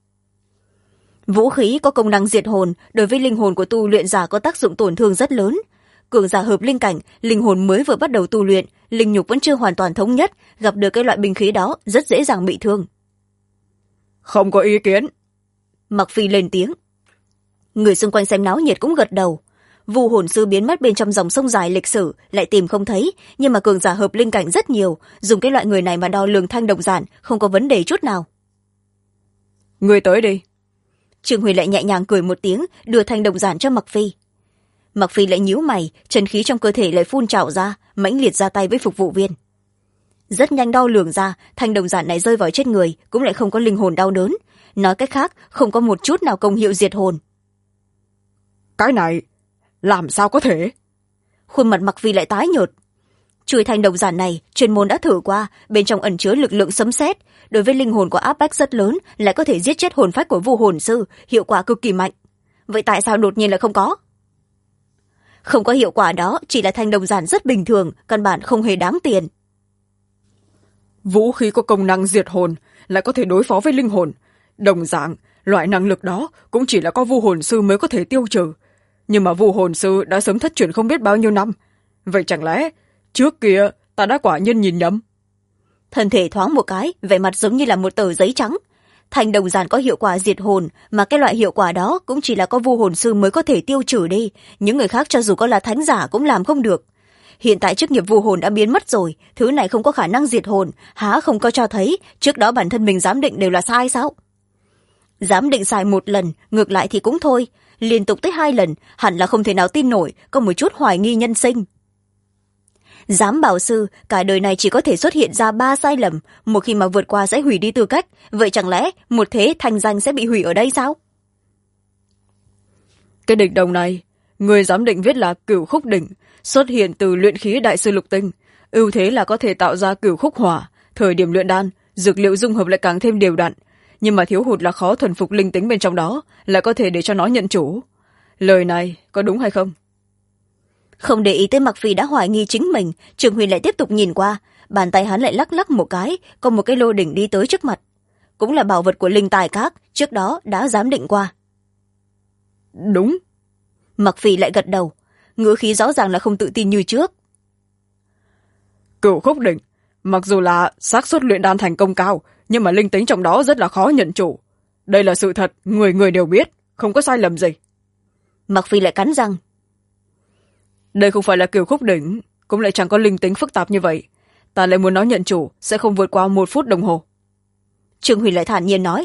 Vũ khí có công năng diệt hồn, đối với linh hồn của tu luyện giả có tác dụng tổn thương rất lớn. Cường giả hợp linh cảnh, linh hồn mới vừa bắt đầu tu luyện, linh nhục vẫn chưa hoàn toàn thống nhất, gặp được cái loại binh khí đó rất dễ dàng bị thương. Không có ý kiến. Mặc phi lên tiếng. Người xung quanh xem náo nhiệt cũng gật đầu. Vu hồn sư biến mất bên trong dòng sông dài lịch sử, lại tìm không thấy, nhưng mà cường giả hợp linh cảnh rất nhiều, dùng cái loại người này mà đo lường thanh đồng giản không có vấn đề chút nào. Người tới đi. Trương Huy lại nhẹ nhàng cười một tiếng, đưa thanh đồng giản cho Mặc phi. Mặc phi lại nhíu mày, chân khí trong cơ thể lại phun trào ra, mãnh liệt ra tay với phục vụ viên. Rất nhanh đo lường ra, thanh đồng giản này rơi vào trên người cũng lại không có linh hồn đau đớn, nói cách khác không có một chút nào công hiệu diệt hồn. Cái này làm sao có thể? Khuôn mặt Mặc phi lại tái nhợt. Chuôi thanh đồng giản này chuyên môn đã thử qua, bên trong ẩn chứa lực lượng sấm sét, đối với linh hồn có áp bách rất lớn, lại có thể giết chết hồn phách của vu hồn sư, hiệu quả cực kỳ mạnh. Vậy tại sao đột nhiên lại không có? Không có hiệu quả đó chỉ là thanh đồng giản rất bình thường, căn bản không hề đáng tiền. Vũ khí có công năng diệt hồn, lại có thể đối phó với linh hồn. Đồng dạng, loại năng lực đó cũng chỉ là có vu hồn sư mới có thể tiêu trừ. Nhưng mà vu hồn sư đã sớm thất truyền không biết bao nhiêu năm. Vậy chẳng lẽ trước kia ta đã quả nhiên nhìn nhầm? Thân thể thoáng một cái, vẻ mặt giống như là một tờ giấy trắng. Thanh đồng giản có hiệu quả diệt hồn, mà cái loại hiệu quả đó cũng chỉ là có vu hồn sư mới có thể tiêu trừ đi, những người khác cho dù có là thánh giả cũng làm không được. Hiện tại chức nghiệp vu hồn đã biến mất rồi, thứ này không có khả năng diệt hồn, há không có cho thấy trước đó bản thân mình giám định đều là sai sao? Giám định sai một lần, ngược lại thì cũng thôi, liên tục tới 2 lần, hẳn là không thể nào tin nổi, có một chút hoài nghi nhân sinh. Giám bảo sư cả đời này chỉ có thể xuất hiện ra 3 sai lầm, một khi mà vượt qua sẽ hủy đi tư cách, vậy chẳng lẽ một thế thành danh sẽ bị hủy ở đây sao? Cái đỉnh đồng này, người giám định viết là cửu khúc đỉnh, xuất hiện từ luyện khí đại sư lục tinh, ưu thế là có thể tạo ra cửu khúc hỏa, thời điểm luyện đan dược liệu dung hợp lại càng thêm đều đặn, nhưng mà thiếu hụt là khó thuần phục linh tính bên trong đó, lại có thể để cho nó nhận chủ. Lời này có đúng hay không? Không để ý tới Mặc phi đã hoài nghi chính mình, Trường Huyền lại tiếp tục nhìn qua, bàn tay hắn lại lắc lắc một cái, có một cái lô đỉnh đi tới trước mặt, cũng là bảo vật của linh tài các, trước đó đã giám định qua. Đúng. Mặc phi lại gật đầu, ngữ khí rõ ràng là không tự tin như trước. Cửu khúc đỉnh, mặc dù là xác suất luyện đan thành công cao, nhưng mà linh tính trong đó rất là khó nhận chủ. Đây là sự thật, người người đều biết, không có sai lầm gì. Mặc phi lại cắn răng. Đây không phải là cửu khúc đỉnh, cũng lại chẳng có linh tính phức tạp như vậy. Ta lại muốn nó nhận chủ, sẽ không vượt qua 1 phút đồng hồ. Trương Huy lại thản nhiên nói.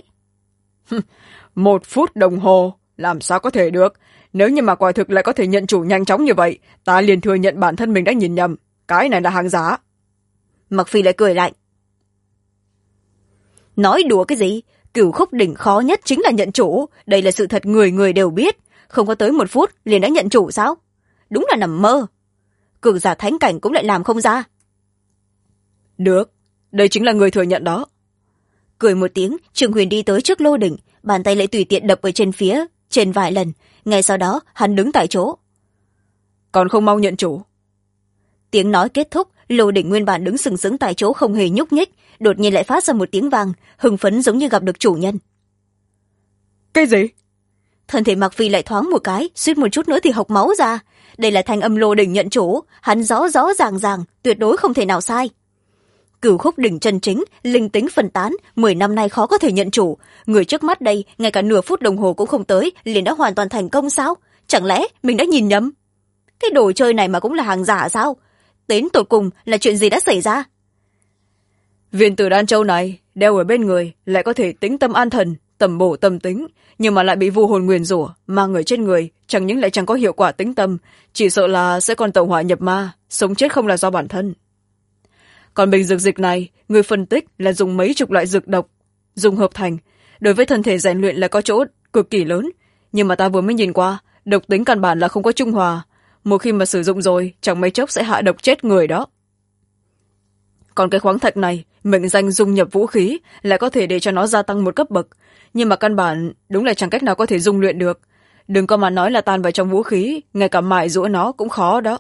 1 phút đồng hồ, làm sao có thể được? Nếu như mà quả thực lại có thể nhận chủ nhanh chóng như vậy, ta liền thừa nhận bản thân mình đã nhìn nhầm. Cái này là hàng giả. Mặc phi lại cười lạnh. Nói đùa cái gì? Cửu Khúc Đỉnh khó nhất chính là nhận chủ, đây là sự thật người người đều biết. Không có tới 1 phút liền đã nhận chủ sao? Đúng là nằm mơ. Cường giả thánh cảnh cũng lại làm không ra. Được, đây chính là người thừa nhận đó. Cười một tiếng, Trường Huyền đi tới trước lô đỉnh, bàn tay lại tùy tiện đập ở trên vài lần. Ngay sau đó hắn đứng tại chỗ. Còn không mau nhận chủ. Tiếng nói kết thúc, lô đỉnh nguyên bản đứng sừng sững tại chỗ không hề nhúc nhích, đột nhiên lại phát ra một tiếng vang, hưng phấn giống như gặp được chủ nhân. Cái gì? Thân thể Mạc Phi lại thoáng một cái, suýt một chút nữa thì hộc máu ra. Đây là thanh âm lô đỉnh nhận chủ, hắn rõ rõ ràng tuyệt đối không thể nào sai. Cửu Khúc Đỉnh chân chính, linh tính phân tán, 10 năm nay khó có thể nhận chủ. Người trước mắt đây, ngay cả nửa phút đồng hồ cũng không tới, liền đã hoàn toàn thành công sao? Chẳng lẽ mình đã nhìn nhầm? Cái đồ chơi này mà cũng là hàng giả sao? Đến tột cùng là chuyện gì đã xảy ra? Viên tử đan châu này đeo ở bên người lại có thể tĩnh tâm an thần, tầm bổ tâm tính, nhưng mà lại bị vu hồn nguyền rủa, mang người trên người, chẳng những lại chẳng có hiệu quả tĩnh tâm, chỉ sợ là sẽ còn tẩu hỏa nhập ma, sống chết không là do bản thân. Còn bình dược dịch này, người phân tích là dùng mấy chục loại dược độc dùng hợp thành, đối với thân thể rèn luyện là có chỗ cực kỳ lớn, nhưng mà ta vừa mới nhìn qua, độc tính căn bản là không có trung hòa, một khi mà sử dụng rồi chẳng mấy chốc sẽ hạ độc chết người đó. Còn cái khoáng thạch này, mệnh danh dung nhập vũ khí, lại có thể để cho nó gia tăng 1 cấp bậc, nhưng mà căn bản đúng là chẳng cách nào có thể dung luyện được. Đừng có mà nói là tan vào trong vũ khí, ngay cả mài giũa nó cũng khó đó.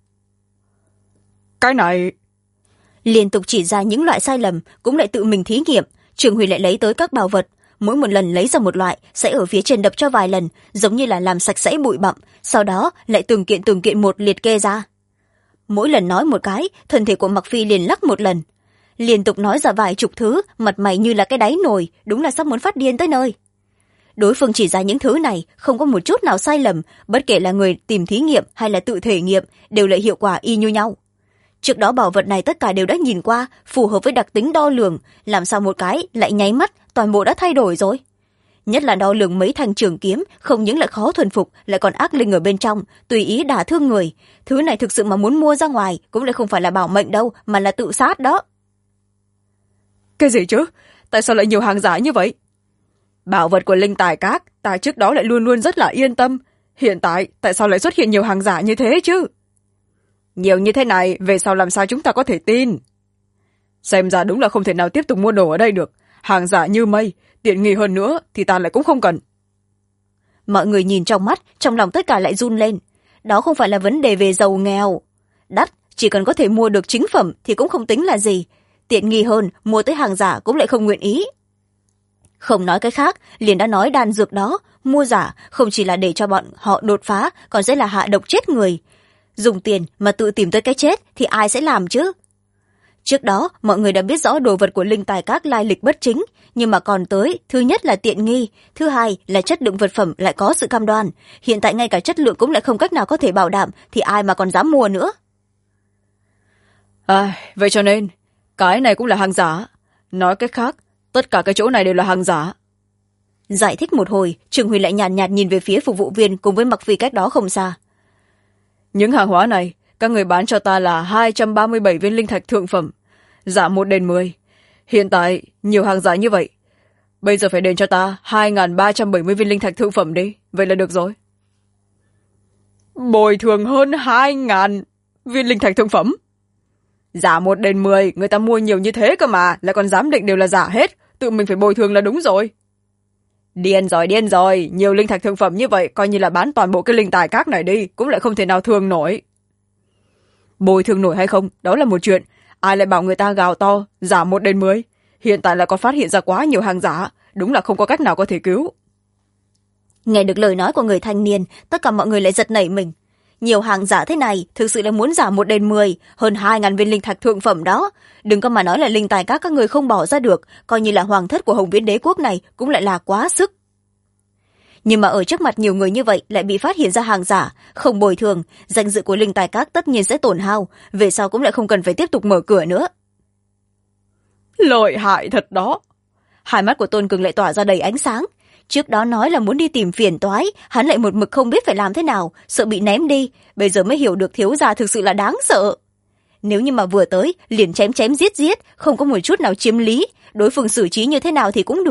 Cái này... Liên tục chỉ ra những loại sai lầm, cũng lại tự mình thí nghiệm. Trường Huyền lại lấy tới các bảo vật, mỗi một lần lấy ra một loại, sẽ ở phía trên đập cho vài lần, giống như là làm sạch sẽ bụi bặm, sau đó lại từng kiện một liệt kê ra. Mỗi lần nói một cái, thân thể của Mặc Phi liền lắc một lần. Liên tục nói ra vài chục thứ, mặt mày như là cái đáy nồi, đúng là sắp muốn phát điên tới nơi. Đối phương chỉ ra những thứ này, không có một chút nào sai lầm, bất kể là người tìm thí nghiệm hay là tự thể nghiệm, đều lại hiệu quả y như nhau. Trước đó bảo vật này tất cả đều đã nhìn qua, phù hợp với đặc tính đo lường, làm sao một cái lại nháy mắt, toàn bộ đã thay đổi rồi. Nhất là đo lường mấy thanh trường kiếm, không những lại khó thuần phục, lại còn ác linh ở bên trong, tùy ý đả thương người. Thứ này thực sự mà muốn mua ra ngoài, cũng lại không phải là bảo mệnh đâu, mà là tự sát đó. Cái gì chứ? Tại sao lại nhiều hàng giả như vậy? Bảo vật của linh tài các, ta trước đó lại luôn luôn rất là yên tâm. Hiện tại, tại sao lại xuất hiện nhiều hàng giả như thế chứ? Nhiều như thế này, về sau làm sao chúng ta có thể tin? Xem ra đúng là không thể nào tiếp tục mua đồ ở đây được. Hàng giả như mây, tiện nghi hơn nữa thì ta lại cũng không cần. Mọi người nhìn trong mắt, trong lòng tất cả lại run lên. Đó không phải là vấn đề về giàu nghèo. Đắt, chỉ cần có thể mua được chính phẩm thì cũng không tính là gì. Tiện nghi hơn, mua tới hàng giả cũng lại không nguyện ý. Không nói cái khác, liền đã nói đan dược đó, mua giả không chỉ là để cho bọn họ đột phá, còn sẽ là hạ độc chết người. Dùng tiền mà tự tìm tới cái chết thì ai sẽ làm chứ? Trước đó, mọi người đã biết rõ đồ vật của linh tài các lai lịch bất chính, nhưng mà còn tới, thứ nhất là tiện nghi, thứ hai là chất lượng vật phẩm lại có sự cam đoan. Hiện tại ngay cả chất lượng cũng lại không cách nào có thể bảo đảm, thì ai mà còn dám mua nữa? Vậy cho nên, cái này cũng là hàng giả. Nói cách khác, tất cả cái chỗ này đều là hàng giả. Giải thích một hồi, Trường Huyền lại nhàn nhạt nhìn về phía phục vụ viên cùng với Mặc Phi cách đó không xa. Những hàng hóa này, các người bán cho ta là 237 viên linh thạch thượng phẩm, giả 1/10. Hiện tại, nhiều hàng giả như vậy. Bây giờ phải đền cho ta 2.370 viên linh thạch thượng phẩm đi, vậy là được rồi. Bồi thường hơn 2.000 viên linh thạch thượng phẩm? Giả 1/10, người ta mua nhiều như thế cơ mà, lại còn dám định đều là giả hết, tự mình phải bồi thường là đúng rồi. Điên rồi, nhiều linh thạch thượng phẩm như vậy, coi như là bán toàn bộ cái linh tài các này đi, cũng lại không thể nào thường nổi. Bồi thường nổi hay không, đó là một chuyện, ai lại bảo người ta gào to, giả 1/10. Hiện tại là còn phát hiện ra quá nhiều hàng giả, đúng là không có cách nào có thể cứu. Nghe được lời nói của người thanh niên, tất cả mọi người lại giật nảy mình. Nhiều hàng giả thế này, thực sự là muốn giả 1/10, hơn 2.000 viên linh thạch thượng phẩm đó. Đừng có mà nói là linh tài các người không bỏ ra được, coi như là hoàng thất của Hồng Viễn Đế quốc này cũng lại là quá sức. Nhưng mà ở trước mặt nhiều người như vậy lại bị phát hiện ra hàng giả, không bồi thường, danh dự của linh tài các tất nhiên sẽ tổn hao, về sau cũng lại không cần phải tiếp tục mở cửa nữa. Lợi hại thật đó. Hai mắt của Tôn Cường lại tỏa ra đầy ánh sáng. Trước đó nói là muốn đi tìm phiền toái, hắn lại một mực không biết phải làm thế nào, sợ bị ném đi, bây giờ mới hiểu được thiếu gia thực sự là đáng sợ. Nếu như mà vừa tới, liền chém giết, không có một chút nào chiếm lý, đối phương xử trí như thế nào thì cũng được.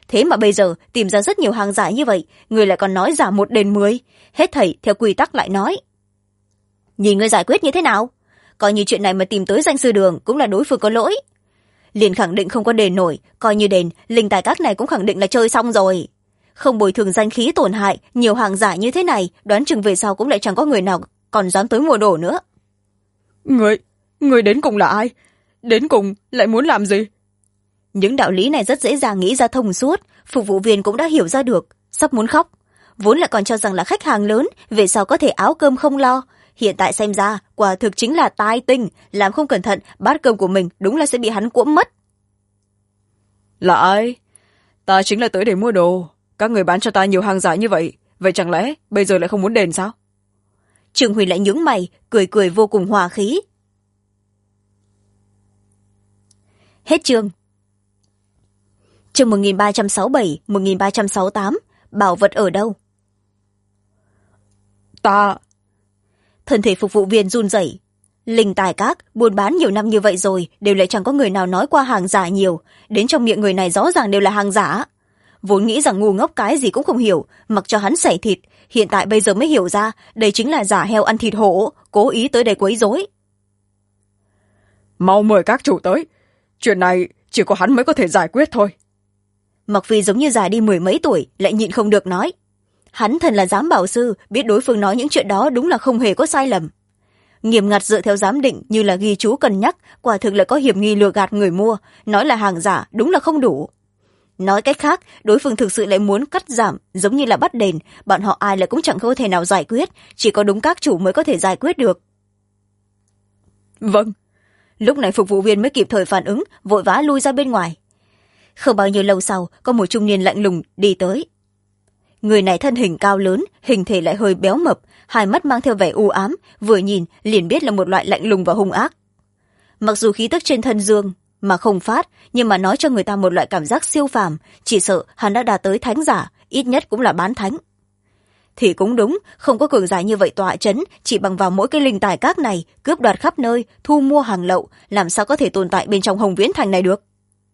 thế mà bây giờ tìm ra rất nhiều hàng giả như vậy, người lại còn nói giả 1 đến 10. Hết thảy theo quy tắc lại nói. Nhìn người giải quyết như thế nào? Coi như chuyện này mà tìm tới danh sư Đường cũng là đối phương có lỗi. Liền khẳng định không có đền nổi, coi như đền, linh tài các này cũng khẳng định là chơi xong rồi. Không bồi thường danh khí tổn hại, nhiều hàng giả như thế này, đoán chừng về sau cũng lại chẳng có người nào còn dám tới mua đồ nữa. Người đến cùng là ai? Đến cùng lại muốn làm gì? Những đạo lý này rất dễ dàng nghĩ ra thông suốt, phục vụ viên cũng đã hiểu ra được, sắp muốn khóc. Vốn lại còn cho rằng là khách hàng lớn, về sau có thể áo cơm không lo. Hiện tại xem ra, quả thực chính là tai tinh, làm không cẩn thận, bát cơm của mình đúng là sẽ bị hắn cuỗm mất. Là ai? Ta chính là tới để mua đồ. Các người bán cho ta nhiều hàng giả như vậy, vậy chẳng lẽ bây giờ lại không muốn đền sao? Trương Huỳnh lại nhướng mày, cười cười vô cùng hòa khí. Hết chương. Chương 1367, 1368, bảo vật ở đâu? Thân thể phục vụ viên run rẩy. Linh tài các buôn bán nhiều năm như vậy rồi, đều lại chẳng có người nào nói qua hàng giả nhiều, đến trong miệng người này rõ ràng đều là hàng giả. Vốn nghĩ rằng ngu ngốc cái gì cũng không hiểu, mặc cho hắn xẻ thịt, hiện tại bây giờ mới hiểu ra đây chính là giả heo ăn thịt hổ, cố ý tới đây quấy rối. Mau mời các chủ tới, chuyện này chỉ có hắn mới có thể giải quyết thôi. Mặc Phi giống như già đi 10 mấy tuổi, lại nhịn không được nói. Hắn thần là giám bảo sư, biết đối phương nói những chuyện đó đúng là không hề có sai lầm. Nghiêm ngặt dựa theo giám định như là ghi chú cân nhắc, quả thực là có hiểm nghi lừa gạt người mua, nói là hàng giả đúng là không đủ. Nói cách khác, đối phương thực sự lại muốn cắt giảm, giống như là bắt đền, bọn họ ai lại cũng chẳng có thể nào giải quyết, chỉ có đúng các chủ mới có thể giải quyết được. Vâng. Lúc này phục vụ viên mới kịp thời phản ứng, vội vã lui ra bên ngoài. Không bao nhiêu lâu sau, có một trung niên lạnh lùng đi tới. Người này thân hình cao lớn, hình thể lại hơi béo mập, hai mắt mang theo vẻ u ám, vừa nhìn liền biết là một loại lạnh lùng và hung ác. Mặc dù khí tức trên thân dương mà không phát, nhưng mà nói cho người ta một loại cảm giác siêu phàm, chỉ sợ hắn đã đạt tới thánh giả, ít nhất cũng là bán thánh. Thì cũng đúng, không có cường giả như vậy tọa chấn, chỉ bằng vào mỗi cái linh tài các này, cướp đoạt khắp nơi, thu mua hàng lậu, làm sao có thể tồn tại bên trong Hồng Viễn Thành này được?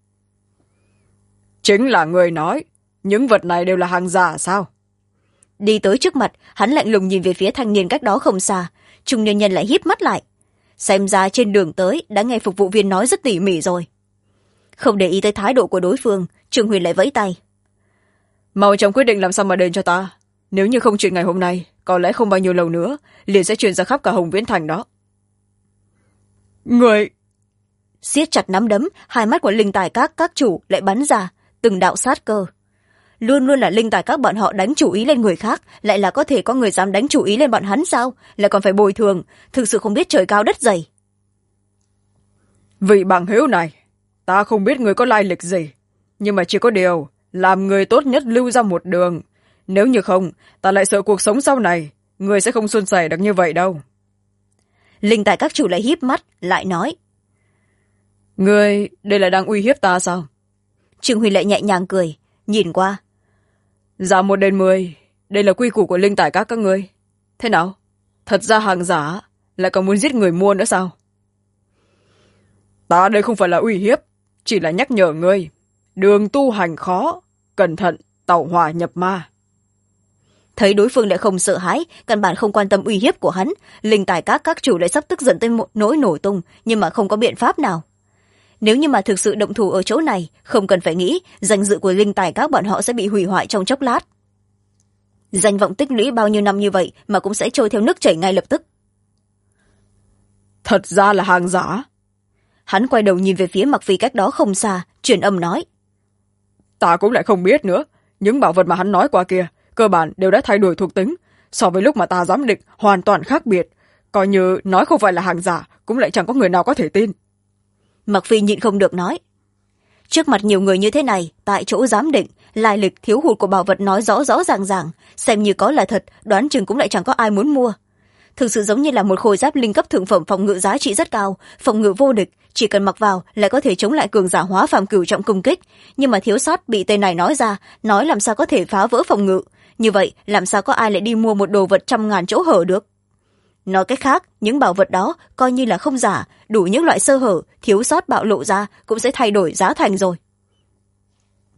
Chính là người nói, những vật này đều là hàng giả sao? Đi tới trước mặt, hắn lạnh lùng nhìn về phía thanh niên cách đó không xa, trung niên nhân lại híp mắt lại. Xem ra trên đường tới đã nghe phục vụ viên nói rất tỉ mỉ rồi. Không để ý tới thái độ của đối phương, Trương Huyền lại vẫy tay. Mau chóng quyết định làm sao mà đền cho ta. Nếu như không chuyện ngày hôm nay, có lẽ không bao nhiêu lâu nữa, liền sẽ truyền ra khắp cả Hồng Viễn Thành đó. Người... Siết chặt nắm đấm, hai mắt của linh tài các chủ lại bắn ra, từng đạo sát cơ. Luôn luôn là linh tài các bọn họ đánh chủ ý lên người khác, lại là có thể có người dám đánh chủ ý lên bọn hắn sao? Lại còn phải bồi thường, thực sự không biết trời cao đất dày. Vị bằng hữu này, ta không biết người có lai lịch gì, nhưng mà chỉ có điều, làm người tốt nhất lưu ra một đường. Nếu như không, ta lại sợ cuộc sống sau này, người sẽ không suôn sẻ được như vậy đâu. Linh tài các chủ lại híp mắt, lại nói. Người, đây là đang uy hiếp ta sao? Trương Huy lại nhẹ nhàng cười, nhìn qua. Giá 1/10, đây là quy củ của linh tài các ngươi. Thế nào? Thật ra hàng giả, lại còn muốn giết người mua nữa sao? Ta đây không phải là uy hiếp, chỉ là nhắc nhở ngươi. Đường tu hành khó, cẩn thận, tẩu hỏa nhập ma. Thấy đối phương lại không sợ hãi, căn bản không quan tâm uy hiếp của hắn, linh tài các chủ lại sắp tức giận tới một nỗi nổ tung, nhưng mà không có biện pháp nào. Nếu như mà thực sự động thủ ở chỗ này, không cần phải nghĩ, danh dự của linh tài các bọn họ sẽ bị hủy hoại trong chốc lát. Danh vọng tích lũy bao nhiêu năm như vậy mà cũng sẽ trôi theo nước chảy ngay lập tức. Thật ra là hàng giả. Hắn quay đầu nhìn về phía Mặc Phi cách đó không xa, truyền âm nói. Ta cũng lại không biết nữa, những bảo vật mà hắn nói qua kia, cơ bản đều đã thay đổi thuộc tính, so với lúc mà ta giám định hoàn toàn khác biệt. Coi như nói không phải là hàng giả, cũng lại chẳng có người nào có thể tin. Mặc Phi nhịn không được nói. Trước mặt nhiều người như thế này, tại chỗ giám định, lai lịch thiếu hụt của bảo vật nói rõ rõ ràng, xem như có là thật, đoán chừng cũng lại chẳng có ai muốn mua. Thực sự giống như là một khôi giáp linh cấp thượng phẩm phòng ngự giá trị rất cao, phòng ngự vô địch, chỉ cần mặc vào lại có thể chống lại cường giả hóa phàm cửu trọng công kích, nhưng mà thiếu sót bị tên này nói ra, nói làm sao có thể phá vỡ phòng ngự, như vậy làm sao có ai lại đi mua một đồ vật 100.000 chỗ hở được. Nói cách khác, những bảo vật đó coi như là không giả, đủ những loại sơ hở thiếu sót bạo lộ ra cũng sẽ thay đổi giá thành rồi.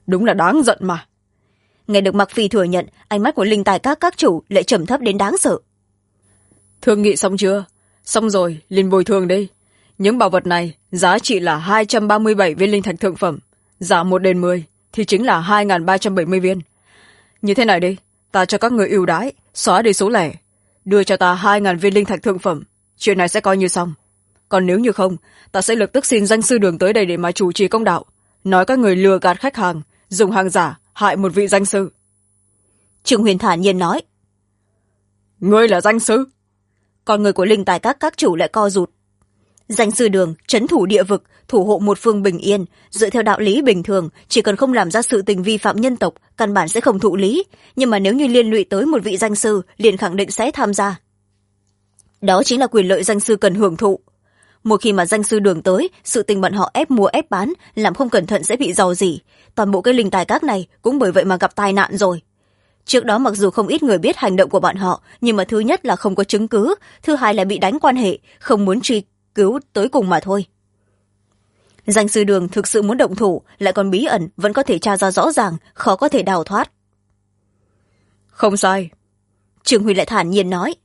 đúng là đáng giận mà. Nghe được Mặc Phi thừa nhận, ánh mắt của linh tài các chủ lại trầm thấp đến đáng sợ. Thương nghị xong chưa? Xong rồi, liền bồi thường đi. Những bảo vật này giá trị là 237 viên linh thạch thượng phẩm, giảm 1 đền 10 thì chính là 2.370 viên. Như thế này đi, ta cho các người ưu đãi, xóa đi số lẻ, đưa cho ta 2.000 viên linh thạch thượng phẩm, chuyện này sẽ coi như xong. Còn nếu như không, ta sẽ lập tức xin danh sư đường tới đây để mà chủ trì công đạo, nói các người lừa gạt khách hàng, dùng hàng giả hại một vị danh sư. Trương Huyền thản nhiên nói. Ngươi là danh sư? Con người của linh tài các chủ lại co rụt. Danh sư đường trấn thủ địa vực, thủ hộ một phương bình yên, dựa theo đạo lý bình thường, chỉ cần không làm ra sự tình vi phạm nhân tộc, căn bản sẽ không thụ lý, nhưng mà nếu như liên lụy tới một vị danh sư, liền khẳng định sẽ tham gia. Đó chính là quyền lợi danh sư cần hưởng thụ. Một khi mà danh sư đường tới, sự tình bọn họ ép mua ép bán, làm không cẩn thận sẽ bị rò rỉ. Toàn bộ cái linh tài các này cũng bởi vậy mà gặp tai nạn rồi. Trước đó mặc dù không ít người biết hành động của bọn họ, nhưng mà thứ nhất là không có chứng cứ, thứ hai là bị đánh quan hệ, không muốn truy cứu tới cùng mà thôi. Danh sư đường thực sự muốn động thủ, lại còn bí ẩn, vẫn có thể tra ra rõ ràng, khó có thể đào thoát. Không sai. Trương Huy lại thản nhiên nói.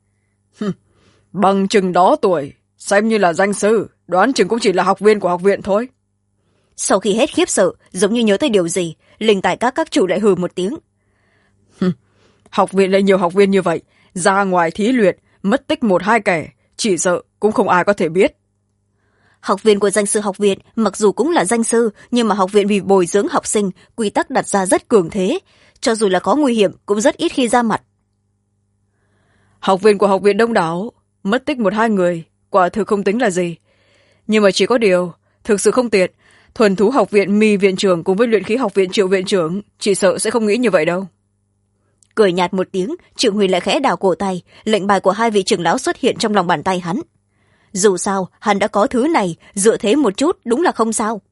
Bằng chừng đó tuổi, xem như là danh sư, đoán chừng cũng chỉ là học viên của học viện thôi. Sau khi hết khiếp sợ, giống như nhớ tới điều gì, linh tài các chủ lại hừ một tiếng. Học viện lại nhiều học viên như vậy, ra ngoài thí luyện, mất tích 1-2 kẻ, chỉ sợ cũng không ai có thể biết. Học viên của danh sư học viện mặc dù cũng là danh sư, nhưng mà học viện vì bồi dưỡng học sinh, quy tắc đặt ra rất cường thế, cho dù là có nguy hiểm cũng rất ít khi ra mặt. Học viên của học viện đông đảo, mất tích 1-2 người, quả thực không tính là gì. Nhưng mà chỉ có điều, thực sự không tiện, thuần thú học viện Mi viện trưởng cùng với luyện khí học viện Triệu viện trưởng chỉ sợ sẽ không nghĩ như vậy đâu. Cười nhạt một tiếng, Trương Huy lại khẽ đảo cổ tay, lệnh bài của 2 vị trưởng lão xuất hiện trong lòng bàn tay hắn. Dù sao, hắn đã có thứ này, dựa thế một chút đúng là không sao.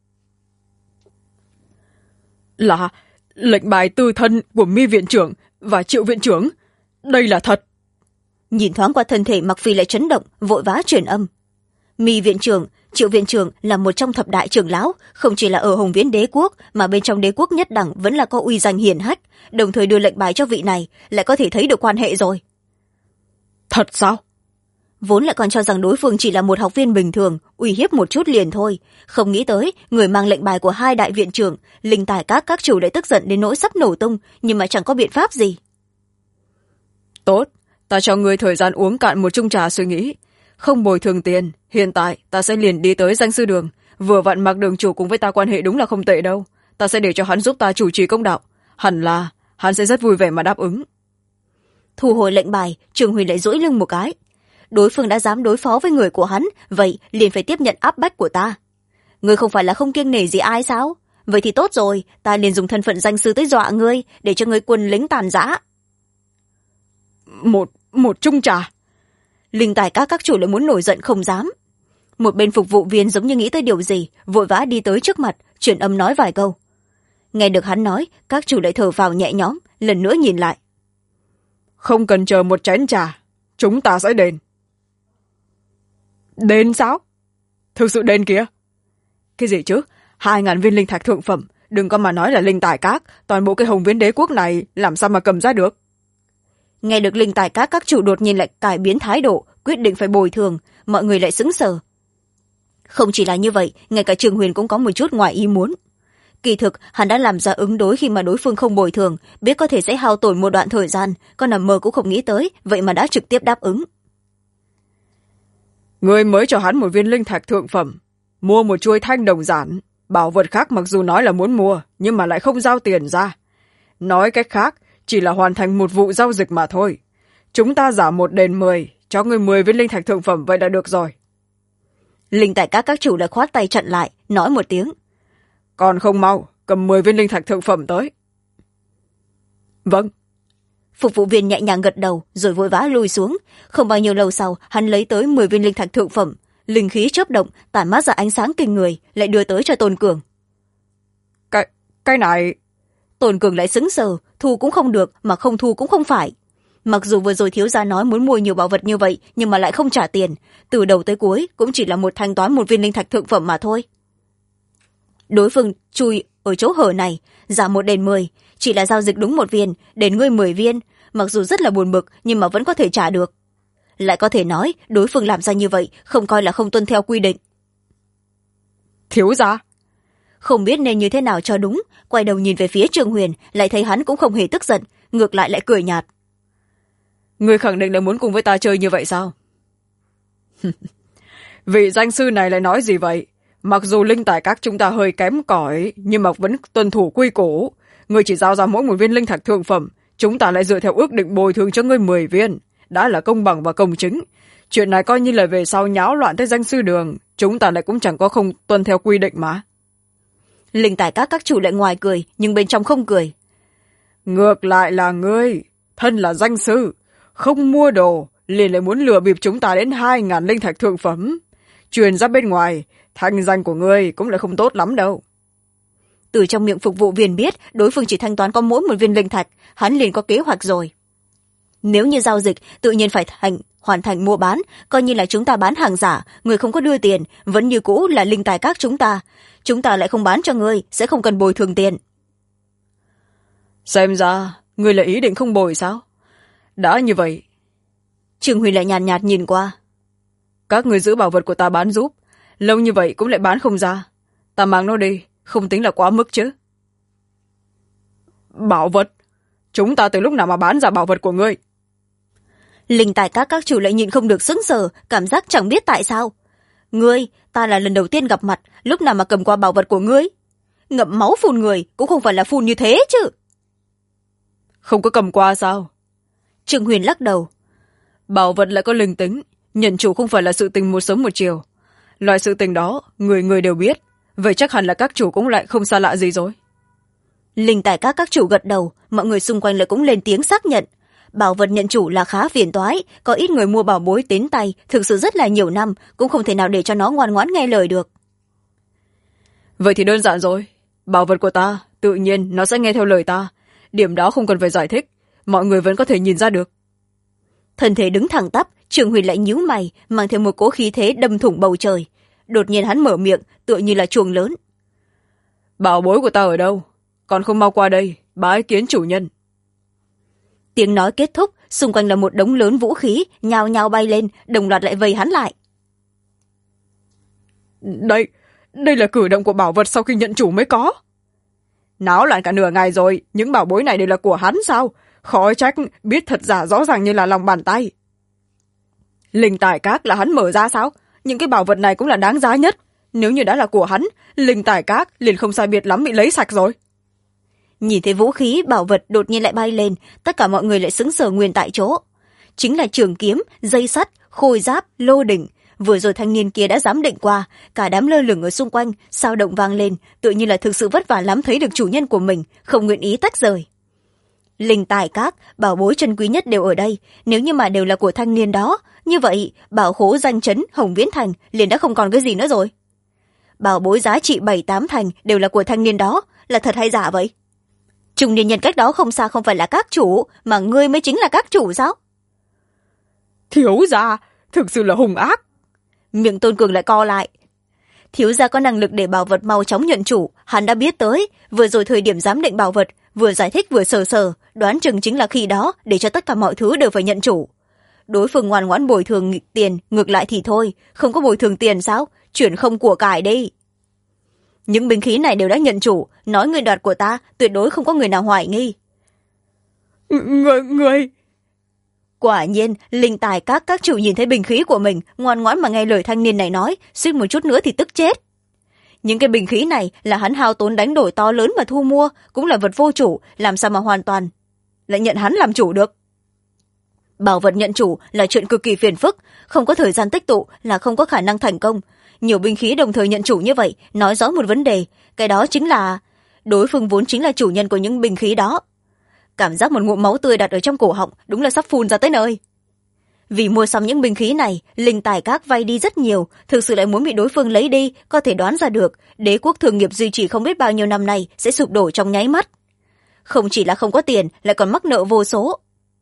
Là lệnh bài tư thân của Mi viện trưởng và Triệu viện trưởng, đây là thật. Nhìn thoáng qua thân thể Mặc Phi lại chấn động, vội vã truyền âm. Mi viện trưởng, Triệu viện trưởng là một trong thập đại trưởng lão, không chỉ là ở Hồng Viễn đế quốc, mà bên trong đế quốc nhất đẳng vẫn là có uy danh hiển hách, đồng thời đưa lệnh bài cho vị này, lại có thể thấy được quan hệ rồi. Thật sao? Vốn lại còn cho rằng đối phương chỉ là một học viên bình thường, uy hiếp một chút liền thôi, không nghĩ tới người mang lệnh bài của 2 đại viện trưởng, linh tài các chủ lại tức giận đến nỗi sắp nổ tung, nhưng mà chẳng có biện pháp gì. Tốt, ta cho ngươi thời gian uống cạn một chung trà suy nghĩ, không bồi thường tiền, hiện tại ta sẽ liền đi tới danh sư đường, vừa vặn Mạc đường chủ cùng với ta quan hệ đúng là không tệ đâu, ta sẽ để cho hắn giúp ta chủ trì công đạo, hẳn là hắn sẽ rất vui vẻ mà đáp ứng. Thu hồi lệnh bài, Trương Huy lại duỗi lưng một cái. Đối phương đã dám đối phó với người của hắn, vậy liền phải tiếp nhận áp bách của ta. Ngươi không phải là không kiêng nể gì ai sao? Vậy thì tốt rồi, ta liền dùng thân phận danh sư tới dọa ngươi, để cho ngươi quân lính tàn giã. Một chung trà. Linh tài các chủ lại muốn nổi giận không dám. Một bên phục vụ viên giống như nghĩ tới điều gì, vội vã đi tới trước mặt, truyền âm nói vài câu. Nghe được hắn nói, các chủ lại thở phào nhẹ nhõm, lần nữa nhìn lại. Không cần chờ một chén trà, chúng ta sẽ đền. Đền sao? Thực sự đền kìa. Cái gì chứ? 2.000 viên linh thạch thượng phẩm, đừng có mà nói là linh tài các, toàn bộ cái Hồng Viễn đế quốc này làm sao mà cầm ra được. Nghe được linh tài các chủ đột nhiên lại cải biến thái độ, quyết định phải bồi thường, mọi người lại sững sờ. Không chỉ là như vậy, ngay cả Trương Huyền cũng có một chút ngoài ý muốn. Kỳ thực, hắn đã làm ra ứng đối khi mà đối phương không bồi thường, biết có thể sẽ hao tổn một đoạn thời gian, con nằm mơ cũng không nghĩ tới, vậy mà đã trực tiếp đáp ứng. Ngươi mới cho hắn một viên linh thạch thượng phẩm, mua một chuôi thanh đồng giản, bảo vật khác mặc dù nói là muốn mua, nhưng mà lại không giao tiền ra. Nói cách khác, chỉ là hoàn thành một vụ giao dịch mà thôi. Chúng ta giảm 1 đền 10, cho ngươi 10 viên linh thạch thượng phẩm vậy đã được rồi. Linh tài các chủ lại khoát tay chặn lại, nói một tiếng. Còn không mau, cầm 10 viên linh thạch thượng phẩm tới. Vâng. Phục vụ viên nhẹ nhàng gật đầu, rồi vội vã lui xuống. Không bao nhiêu lâu sau, hắn lấy tới 10 viên linh thạch thượng phẩm. Linh khí chớp động, tản mát ra ánh sáng kinh người, lại đưa tới cho Tôn Cường. Cái này... Tôn Cường lại sững sờ, thu cũng không được, mà không thu cũng không phải. Mặc dù vừa rồi thiếu gia nói muốn mua nhiều bảo vật như vậy, nhưng mà lại không trả tiền. Từ đầu tới cuối, cũng chỉ là một thanh toán 1 viên linh thạch thượng phẩm mà thôi. đối phương chui ở chỗ hở này, giảm 1:10, chỉ là giao dịch đúng 1 viên, đền ngươi 10 viên, mặc dù rất là buồn bực nhưng mà vẫn có thể trả được. Lại có thể nói đối phương làm ra như vậy không coi là không tuân theo quy định. Thiếu gia, không biết nên như thế nào cho đúng, quay đầu nhìn về phía Trương Huyền, lại thấy hắn cũng không hề tức giận, ngược lại cười nhạt. ngươi khẳng định là muốn cùng với ta chơi như vậy sao? Vị danh sư này lại nói gì vậy? Mặc dù linh tài các chúng ta hơi kém cỏi nhưng mà vẫn tuân thủ quy củ. Ngươi chỉ giao ra mỗi 1 viên linh thạch thượng phẩm, chúng ta lại dựa theo ước định bồi thường cho ngươi 10 viên, đã là công bằng và công chính. Chuyện này coi như là về sau nháo loạn tới danh sư đường, chúng ta lại cũng chẳng có không tuân theo quy định mà. Linh tài các chủ lại ngoài cười nhưng bên trong không cười. Ngược lại là ngươi, thân là danh sư, không mua đồ liền lại muốn lừa bịp chúng ta đến 2.000 linh thạch thượng phẩm, truyền ra bên ngoài, thanh danh của ngươi cũng lại không tốt lắm đâu. Từ trong miệng phục vụ viên biết đối phương chỉ thanh toán có mỗi 1 viên linh thạch, hắn liền có kế hoạch rồi. Nếu như giao dịch tự nhiên phải hoàn thành mua bán, coi như là chúng ta bán hàng giả, người không có đưa tiền vẫn như cũ là linh tài các chúng ta lại không bán cho ngươi, sẽ không cần bồi thường tiền. Xem ra ngươi là ý định không bồi sao? Đã như vậy, Trương Huy lại nhàn nhạt nhìn qua. các người giữ bảo vật của ta bán giúp, lâu như vậy cũng lại bán không ra, ta mang nó đi không tính là quá mức chứ? Bảo vật? Chúng ta từ lúc nào mà bán ra bảo vật của ngươi? Linh tài các chủ lại nhịn không được sững sờ, cảm giác chẳng biết tại sao. Ngươi, ta là lần đầu tiên gặp mặt, lúc nào mà cầm qua bảo vật của ngươi? Ngậm máu phun người cũng không phải là phun như thế chứ. Không có cầm qua sao? Trương Huyền lắc đầu. Bảo vật lại có linh tính, nhận chủ không phải là sự tình một sớm một chiều. Loại sự tình đó người người đều biết, vậy chắc hẳn là các chủ cũng lại không xa lạ gì rồi. Linh tài các chủ gật đầu, mọi người xung quanh lại cũng lên tiếng xác nhận. Bảo vật nhận chủ là khá phiền toái, có ít người mua bảo bối đến tay thực sự rất là nhiều năm, cũng không thể nào để cho nó ngoan ngoãn nghe lời được. Vậy thì đơn giản rồi, bảo vật của ta tự nhiên nó sẽ nghe theo lời ta, điểm đó không cần phải giải thích, mọi người vẫn có thể nhìn ra được. Thân thể đứng thẳng tắp, Trường Huyền lại nhíu mày, mang theo một cỗ khí thế đâm thủng bầu trời. Đột nhiên hắn mở miệng, tựa như là chuông lớn. Bảo bối của ta ở đâu? Còn không mau qua đây bái kiến chủ nhân. Tiếng nói kết thúc, xung quanh là một đống lớn vũ khí nhao nhao bay lên, đồng loạt lại vây hắn lại. Đây là cử động của bảo vật sau khi nhận chủ mới có. Náo loạn cả nửa ngày rồi, những bảo bối này đều là của hắn sao? Khó trách biết thật giả rõ ràng như là lòng bàn tay. Linh tài các là hắn mở ra sao? Những cái bảo vật này cũng là đáng giá nhất. Nếu như đã là của hắn, linh tài các liền không sai biệt lắm bị lấy sạch rồi. Nhìn thấy vũ khí bảo vật đột nhiên lại bay lên, tất cả mọi người lại sững sờ nguyên tại chỗ. Chính là trường kiếm, dây sắt, khôi giáp, lô đỉnh. Vừa rồi thanh niên kia đã dám định qua, cả đám lơ lửng ở xung quanh sao động vang lên, tự nhiên là thực sự vất vả lắm thấy được chủ nhân của mình, không nguyện ý tách rời. Linh tài các, bảo bối chân quý nhất đều ở đây, nếu như mà đều là của thanh niên đó, như vậy bảo khố danh chấn Hồng Viễn Thành liền đã không còn cái gì nữa rồi. Bảo bối giá trị 7-8 thành đều là của thanh niên đó, là thật hay giả vậy? Trung niên nhân cách đó không xa không phải là các chủ, mà ngươi mới chính là các chủ sao? Thiếu gia, thực sự là hung ác. Miệng Tôn Cường lại co lại. Thiếu gia có năng lực để bảo vật mau chóng nhận chủ, hắn đã biết tới, vừa rồi thời điểm giám định bảo vật, vừa giải thích vừa sờ, đoán chừng chính là khi đó để cho tất cả mọi thứ đều phải nhận chủ. Đối phương ngoan ngoãn bồi thường tiền, ngược lại thì thôi, không có bồi thường tiền sao? Chuyển không của cải đi. Những binh khí này đều đã nhận chủ, nói người đoạt của ta, tuyệt đối không có người nào hoài nghi. Người... Quả nhiên, linh tài các chủ nhìn thấy binh khí của mình, ngoan ngoãn mà nghe lời thanh niên này nói, suýt một chút nữa thì tức chết. Những cái binh khí này là hắn hao tốn đánh đổi to lớn mà thu mua, cũng là vật vô chủ, làm sao mà hoàn toàn lại nhận hắn làm chủ được. Bảo vật nhận chủ là chuyện cực kỳ phiền phức, không có thời gian tích tụ là không có khả năng thành công. Nhiều binh khí đồng thời nhận chủ như vậy, nói rõ một vấn đề, cái đó chính là đối phương vốn chính là chủ nhân của những binh khí đó. Cảm giác một ngụm máu tươi đặt ở trong cổ họng, đúng là sắp phun ra tới nơi. Vì mua xong những binh khí này, linh tài các vay đi rất nhiều, thực sự lại muốn bị đối phương lấy đi, có thể đoán ra được, đế quốc thường nghiệp duy trì không biết bao nhiêu năm nay sẽ sụp đổ trong nháy mắt. Không chỉ là không có tiền, lại còn mắc nợ vô số.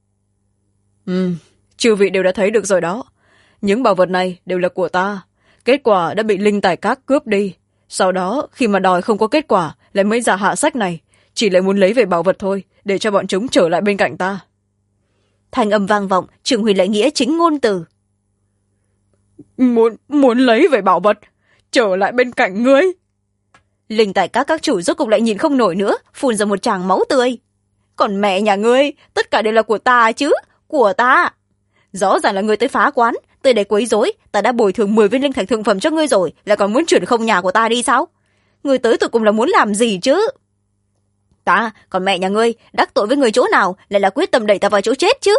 Chư vị đều đã thấy được rồi đó. Những bảo vật này đều là của ta, kết quả đã bị linh tài các cướp đi. sau đó khi mà đòi không có kết quả lại mới ra hạ sách này, chỉ lại muốn lấy về bảo vật thôi để cho bọn chúng trở lại bên cạnh ta. Thanh âm vang vọng, Trường Huyền lại nghĩa chính ngôn từ. Muốn lấy về bảo vật, trở lại bên cạnh ngươi. Linh tài các chủ rốt cục lại nhìn không nổi nữa, phun ra một tràng máu tươi. Còn mẹ nhà ngươi, tất cả đều là của ta chứ, của ta. Rõ ràng là ngươi tới phá quán, tới để quấy rối, ta đã bồi thường 10 viên linh thạch thượng phẩm cho ngươi rồi, lại còn muốn chuyển không nhà của ta đi sao? Ngươi tới tụi cùng là muốn làm gì chứ? Ta, còn mẹ nhà ngươi, đắc tội với người chỗ nào, lại là quyết tâm đẩy ta vào chỗ chết chứ?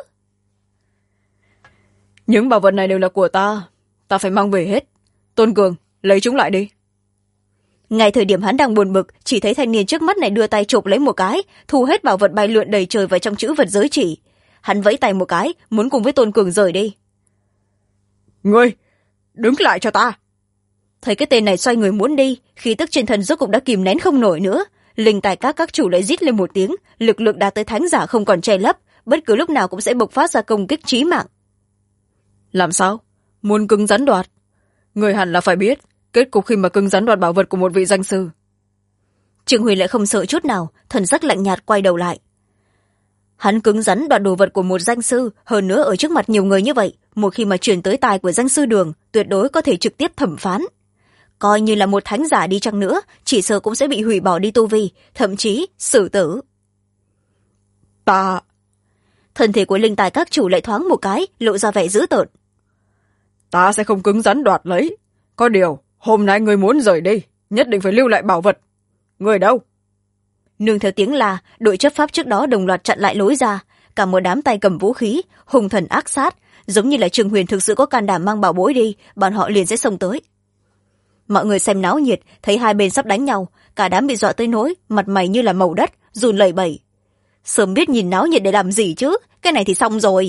Những bảo vật này đều là của ta phải mang về hết. Tôn Cường, lấy chúng lại đi. Ngay thời điểm hắn đang buồn bực, chỉ thấy thanh niên trước mắt này đưa tay chộp lấy một cái, thu hết bảo vật bay lượn đầy trời vào trong chữ vật giới chỉ. Hắn vẫy tay một cái, muốn cùng với Tôn Cường rời đi. Ngươi, đứng lại cho ta. Thấy cái tên này xoay người muốn đi, khí tức trên thân rốt cục đã kìm nén không nổi nữa. Linh tài các chủ lại rít lên một tiếng, lực lượng đạt tới thánh giả không còn che lấp, bất cứ lúc nào cũng sẽ bộc phát ra công kích chí mạng. Làm sao? Muốn cứng rắn đoạt? Người hẳn là phải biết kết cục khi mà cứng rắn đoạt bảo vật của một vị danh sư. Trương Huyền lại không sợ chút nào, thần sắc lạnh nhạt quay đầu lại. Hắn cứng rắn đoạt đồ vật của một danh sư, hơn nữa ở trước mặt nhiều người như vậy, một khi mà chuyển tới tai của danh sư Đường, tuyệt đối có thể trực tiếp thẩm phán. Coi như là một thánh giả đi chăng nữa, chỉ sợ cũng sẽ bị hủy bỏ đi tu vi, thậm chí xử tử. Ta... Thân thể của linh tài các chủ lại thoáng một cái, lộ ra vẻ dữ tợn. Ta sẽ không cứng rắn đoạt lấy. Có điều, hôm nay người muốn rời đi, nhất định phải lưu lại bảo vật. Người đâu? Nương theo tiếng là, đội chấp pháp trước đó đồng loạt chặn lại lối ra, cả một đám tay cầm vũ khí, hung thần ác sát, giống như là Trương Huyền thực sự có can đảm mang bảo bối đi, bọn họ liền sẽ xông tới. Mọi người xem náo nhiệt, thấy hai bên sắp đánh nhau, cả đám bị dọa tới nỗi mặt mày như là màu đất, run lẩy bẩy. Sớm biết nhìn náo nhiệt để làm gì chứ, cái này thì xong rồi.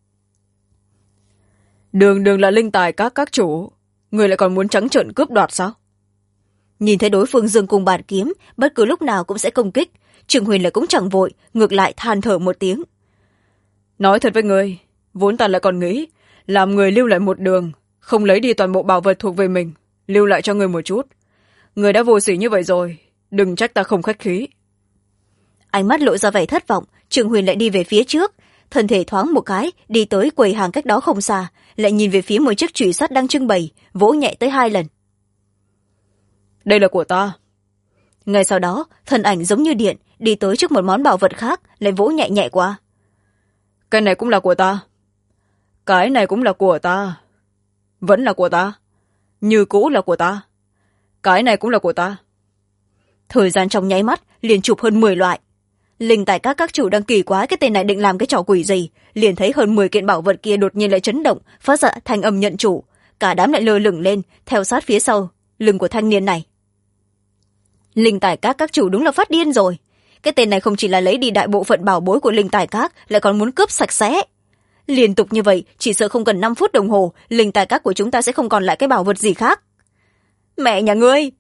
Đường là linh tài các chủ, người lại còn muốn trắng trợn cướp đoạt sao? Nhìn thấy đối phương giương cùng bàn kiếm, bất cứ lúc nào cũng sẽ công kích, Trương Huyền lại cũng chẳng vội, ngược lại than thở một tiếng. Nói thật với người, vốn ta lại còn nghĩ làm người lưu lại một đường, không lấy đi toàn bộ bảo vật thuộc về mình, lưu lại cho người một chút. Người đã vô sỉ như vậy rồi, đừng trách ta không khách khí. Ánh mắt lộ ra vẻ thất vọng, Trương Huyền lại đi về phía trước, thân thể thoáng một cái, đi tới quầy hàng cách đó không xa, lại nhìn về phía một chiếc chùy sắt đang trưng bày, vỗ nhẹ tới 2 lần. Đây là của ta. Ngay sau đó, thân ảnh giống như điện, đi tới trước một món bảo vật khác, lại vỗ nhẹ nhẹ qua. Cái này cũng là của ta. Cái này cũng là của ta. Vẫn là của ta. Như cũ là của ta. Cái này cũng là của ta. Thời gian trong nháy mắt, liền chụp hơn 10 loại. Linh tài các chủ đang kỳ quái cái tên này định làm cái trò quỷ gì, liền thấy hơn 10 kiện bảo vật kia đột nhiên lại chấn động, phát ra thanh âm nhận chủ, cả đám lại lơ lửng lên, theo sát phía sau lưng của thanh niên này. Linh tài các chủ đúng là phát điên rồi, cái tên này không chỉ là lấy đi đại bộ phận bảo bối của linh tài các, lại còn muốn cướp sạch sẽ. Liên tục như vậy, chỉ sợ không cần 5 phút đồng hồ, linh tài các của chúng ta sẽ không còn lại cái bảo vật gì khác. Mẹ nhà ngươi!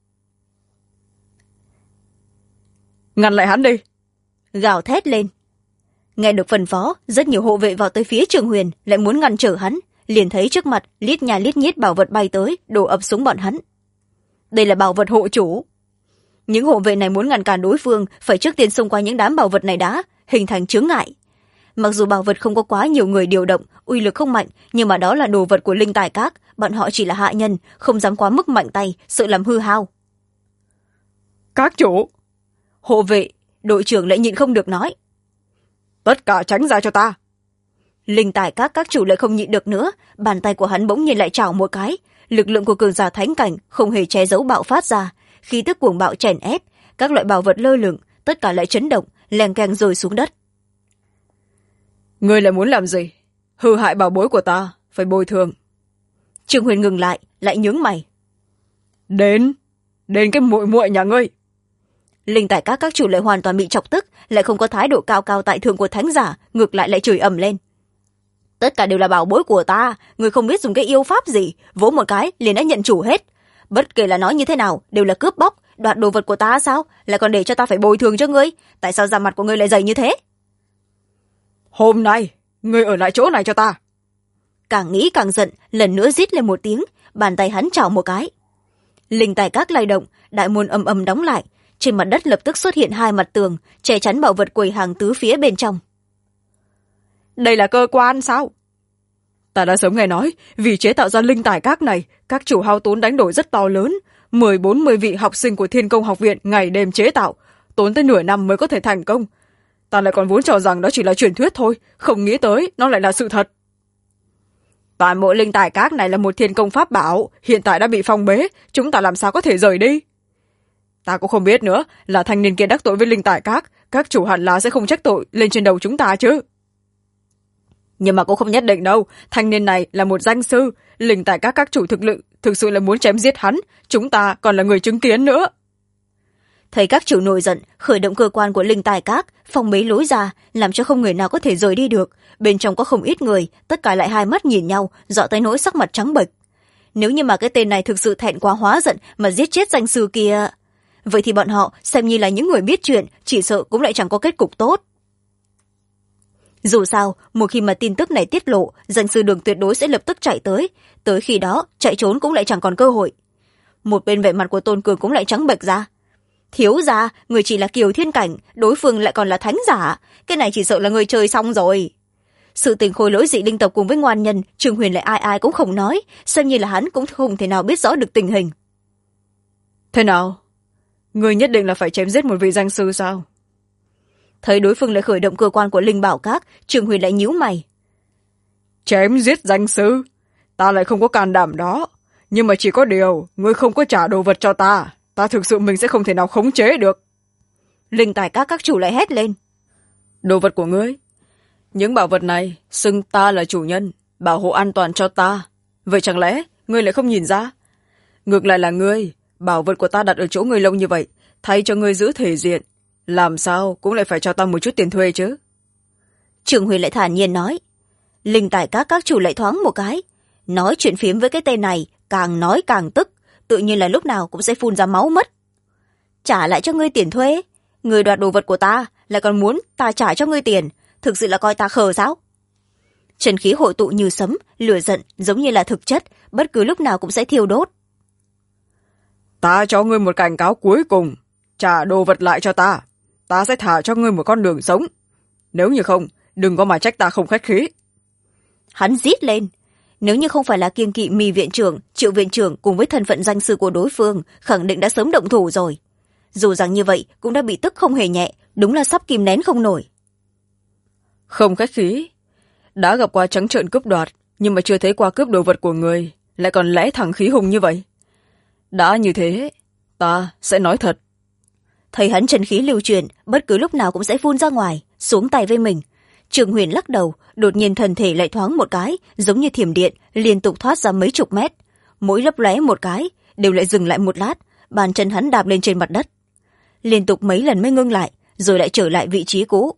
Ngăn lại hắn đi! Gào thét lên. Nghe được phân phó, rất nhiều hộ vệ vào tới phía Trương Huyền, lại muốn ngăn trở hắn, liền thấy trước mặt lít nhà lít nhít bảo vật bay tới, đổ ập xuống bọn hắn. Đây là bảo vật hộ chủ. Những hộ vệ này muốn ngăn cản đối phương, phải trước tiên xông qua những đám bảo vật này đã, hình thành chướng ngại. Mặc dù bảo vật không có quá nhiều người điều động, uy lực không mạnh, nhưng mà đó là đồ vật của linh tài các, bọn họ chỉ là hạ nhân, không dám quá mức mạnh tay, sợ làm hư hao. Các chủ! Hộ vệ, đội trưởng lại nhịn không được nói. Tất cả tránh ra cho ta! Linh tài các chủ lại không nhịn được nữa, bàn tay của hắn bỗng nhiên lại chảo một cái, lực lượng của cường giả thánh cảnh không hề che giấu bạo phát ra, khí tức cuồng bạo chèn ép, các loại bảo vật lơ lửng, tất cả lại chấn động, leng keng rơi xuống đất. Ngươi lại muốn làm gì? Hư hại bảo bối của ta, phải bồi thường. Trương Huyền ngừng lại nhướng mày. Đến cái muội muội nhà ngươi! Linh tài các chủ lại hoàn toàn bị chọc tức, lại không có thái độ cao cao tại thượng của thánh giả, ngược lại chửi ầm lên. Tất cả đều là bảo bối của ta, người không biết dùng cái yêu pháp gì, vỗ một cái liền đã nhận chủ hết. Bất kể là nói như thế nào, đều là cướp bóc, đoạt đồ vật của ta sao, lại còn để cho ta phải bồi thường cho ngươi, tại sao da mặt của ngươi lại dày như thế? Hôm nay, ngươi ở lại chỗ này cho ta! Càng nghĩ càng giận, lần nữa rít lên một tiếng, bàn tay hắn chảo một cái. Linh tài các lay động, đại môn ầm ầm đóng lại, trên mặt đất lập tức xuất hiện hai mặt tường che chắn bảo vật quầy hàng tứ phía bên trong. Đây là cơ quan sao? Ta đã sớm nghe nói, vì chế tạo ra linh tài các này, các chủ hao tốn đánh đổi rất to lớn. 40 vị học sinh của Thiên Công học viện ngày đêm chế tạo, tốn tới nửa năm mới có thể thành công. Ta lại còn vốn cho rằng đó chỉ là truyền thuyết thôi, không nghĩ tới nó lại là sự thật. Toàn bộ linh tài các này là một thiên công pháp bảo, hiện tại đã bị phong bế, chúng ta làm sao có thể rời đi? Ta cũng không biết nữa, là thanh niên kia đắc tội với linh tài các chủ hẳn là sẽ không trách tội lên trên đầu chúng ta chứ. Nhưng mà cũng không nhất định đâu, thanh niên này là một danh sư, linh tài các chủ thực sự là muốn chém giết hắn, chúng ta còn là người chứng kiến nữa. Thấy các chủ nổi giận, khởi động cơ quan của linh tài các, phong bế lối ra, làm cho không người nào có thể rời đi được. Bên trong có không ít người, tất cả lại hai mắt nhìn nhau, dọa tới nỗi sắc mặt trắng bệch. Nếu như mà cái tên này thực sự thẹn quá hóa giận mà giết chết danh sư kia, vậy thì bọn họ xem như là những người biết chuyện, chỉ sợ cũng lại chẳng có kết cục tốt. Dù sao, một khi mà tin tức này tiết lộ, danh sư Đường tuyệt đối sẽ lập tức chạy tới khi đó chạy trốn cũng lại chẳng còn cơ hội. Một bên vẻ mặt của Tôn Cường cũng lại trắng bệch ra. Thiếu gia, người chỉ là kiều thiên cảnh, đối phương lại còn là thánh giả, cái này chỉ sợ là người chơi xong rồi. Sự tình khôi lỗi dị linh tộc cùng với ngoan nhân, Trương Huyền lại ai cũng không nói, xem như là hắn cũng không thể nào biết rõ được tình hình. Thế nào? Người nhất định là phải chém giết một vị danh sư sao? Thấy đối phương lại khởi động cơ quan của linh bảo các, Trương Huyền lại nhíu mày. Chém giết danh sư? Ta lại không có can đảm đó. Nhưng mà chỉ có điều, ngươi không có trả đồ vật cho ta, ta thực sự mình sẽ không thể nào khống chế được. Linh tài các chủ lại hét lên. Đồ vật của ngươi? Những bảo vật này xưng ta là chủ nhân, bảo hộ an toàn cho ta. Vậy chẳng lẽ ngươi lại không nhìn ra? Ngược lại là ngươi, bảo vật của ta đặt ở chỗ ngươi lâu như vậy, thay cho ngươi giữ thể diện, làm sao cũng lại phải cho ta một chút tiền thuê chứ. Trường Huyền lại thản nhiên nói. Linh tài các chủ lại thoáng một cái, nói chuyện phiếm với cái tên này, càng nói càng tức, tự nhiên là lúc nào cũng sẽ phun ra máu mất. Trả lại cho ngươi tiền thuê? Ngươi đoạt đồ vật của ta, lại còn muốn ta trả cho ngươi tiền, thực sự là coi ta khờ sao? Trần khí hội tụ như sấm, lửa giận giống như là thực chất, bất cứ lúc nào cũng sẽ thiêu đốt. Ta cho ngươi một cảnh cáo cuối cùng, trả đồ vật lại cho ta, ta sẽ thả cho ngươi một con đường sống. Nếu như không, đừng có mà trách ta không khách khí. Hắn rít lên. Nếu như không phải là kiêng kỵ Mi viện trưởng, Triệu viện trưởng cùng với thân phận danh sư của đối phương, khẳng định đã sớm động thủ rồi. Dù rằng như vậy cũng đã bị tức không hề nhẹ, đúng là sắp kìm nén không nổi. Không khách khí, đã gặp qua trắng trợn cướp đoạt, nhưng mà chưa thấy qua cướp đồ vật của người, lại còn lẽ thẳng khí hùng như vậy. Đã như thế, ta sẽ nói thật. Thấy hắn chân khí lưu truyền, bất cứ lúc nào cũng sẽ phun ra ngoài, xuống tay với mình. Trường Huyền lắc đầu, đột nhiên thân thể lại thoáng một cái, giống như thiểm điện, liên tục thoát ra mấy chục mét. Mỗi lấp lóe một cái, đều lại dừng lại một lát, bàn chân hắn đạp lên trên mặt đất. Liên tục mấy lần mới ngưng lại, rồi lại trở lại vị trí cũ.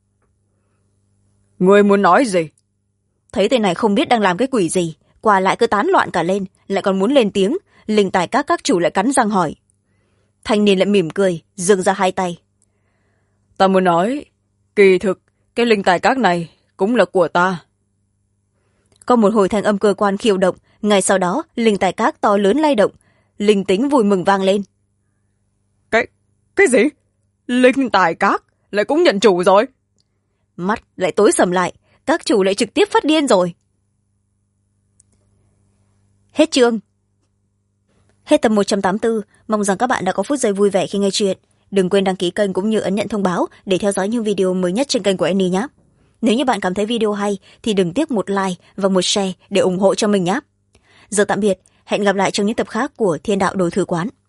Ngươi muốn nói gì? Thấy tên này không biết đang làm cái quỷ gì, qua lại cứ tán loạn cả lên, lại còn muốn lên tiếng. Linh tài các chủ lại cắn răng hỏi. Thanh niên lại mỉm cười, giương ra hai tay. Ta muốn nói, kỳ thực cái linh tài các này cũng là của ta. Có một hồi thanh âm cơ quan khiêu động, ngay sau đó linh tài các to lớn lay động, linh tính vui mừng vang lên. Cái gì? Linh tài các lại cũng nhận chủ rồi? Mắt lại tối sầm lại, các chủ lại trực tiếp phát điên rồi. Hết chương. Hết tập 184, mong rằng các bạn đã có phút giây vui vẻ khi nghe chuyện. Đừng quên đăng ký kênh cũng như ấn nhận thông báo để theo dõi những video mới nhất trên kênh của Annie nhé. Nếu như bạn cảm thấy video hay thì đừng tiếc một like và một share để ủng hộ cho mình nhé. Giờ tạm biệt, hẹn gặp lại trong những tập khác của Thiên Đạo Đồ Thư Quán.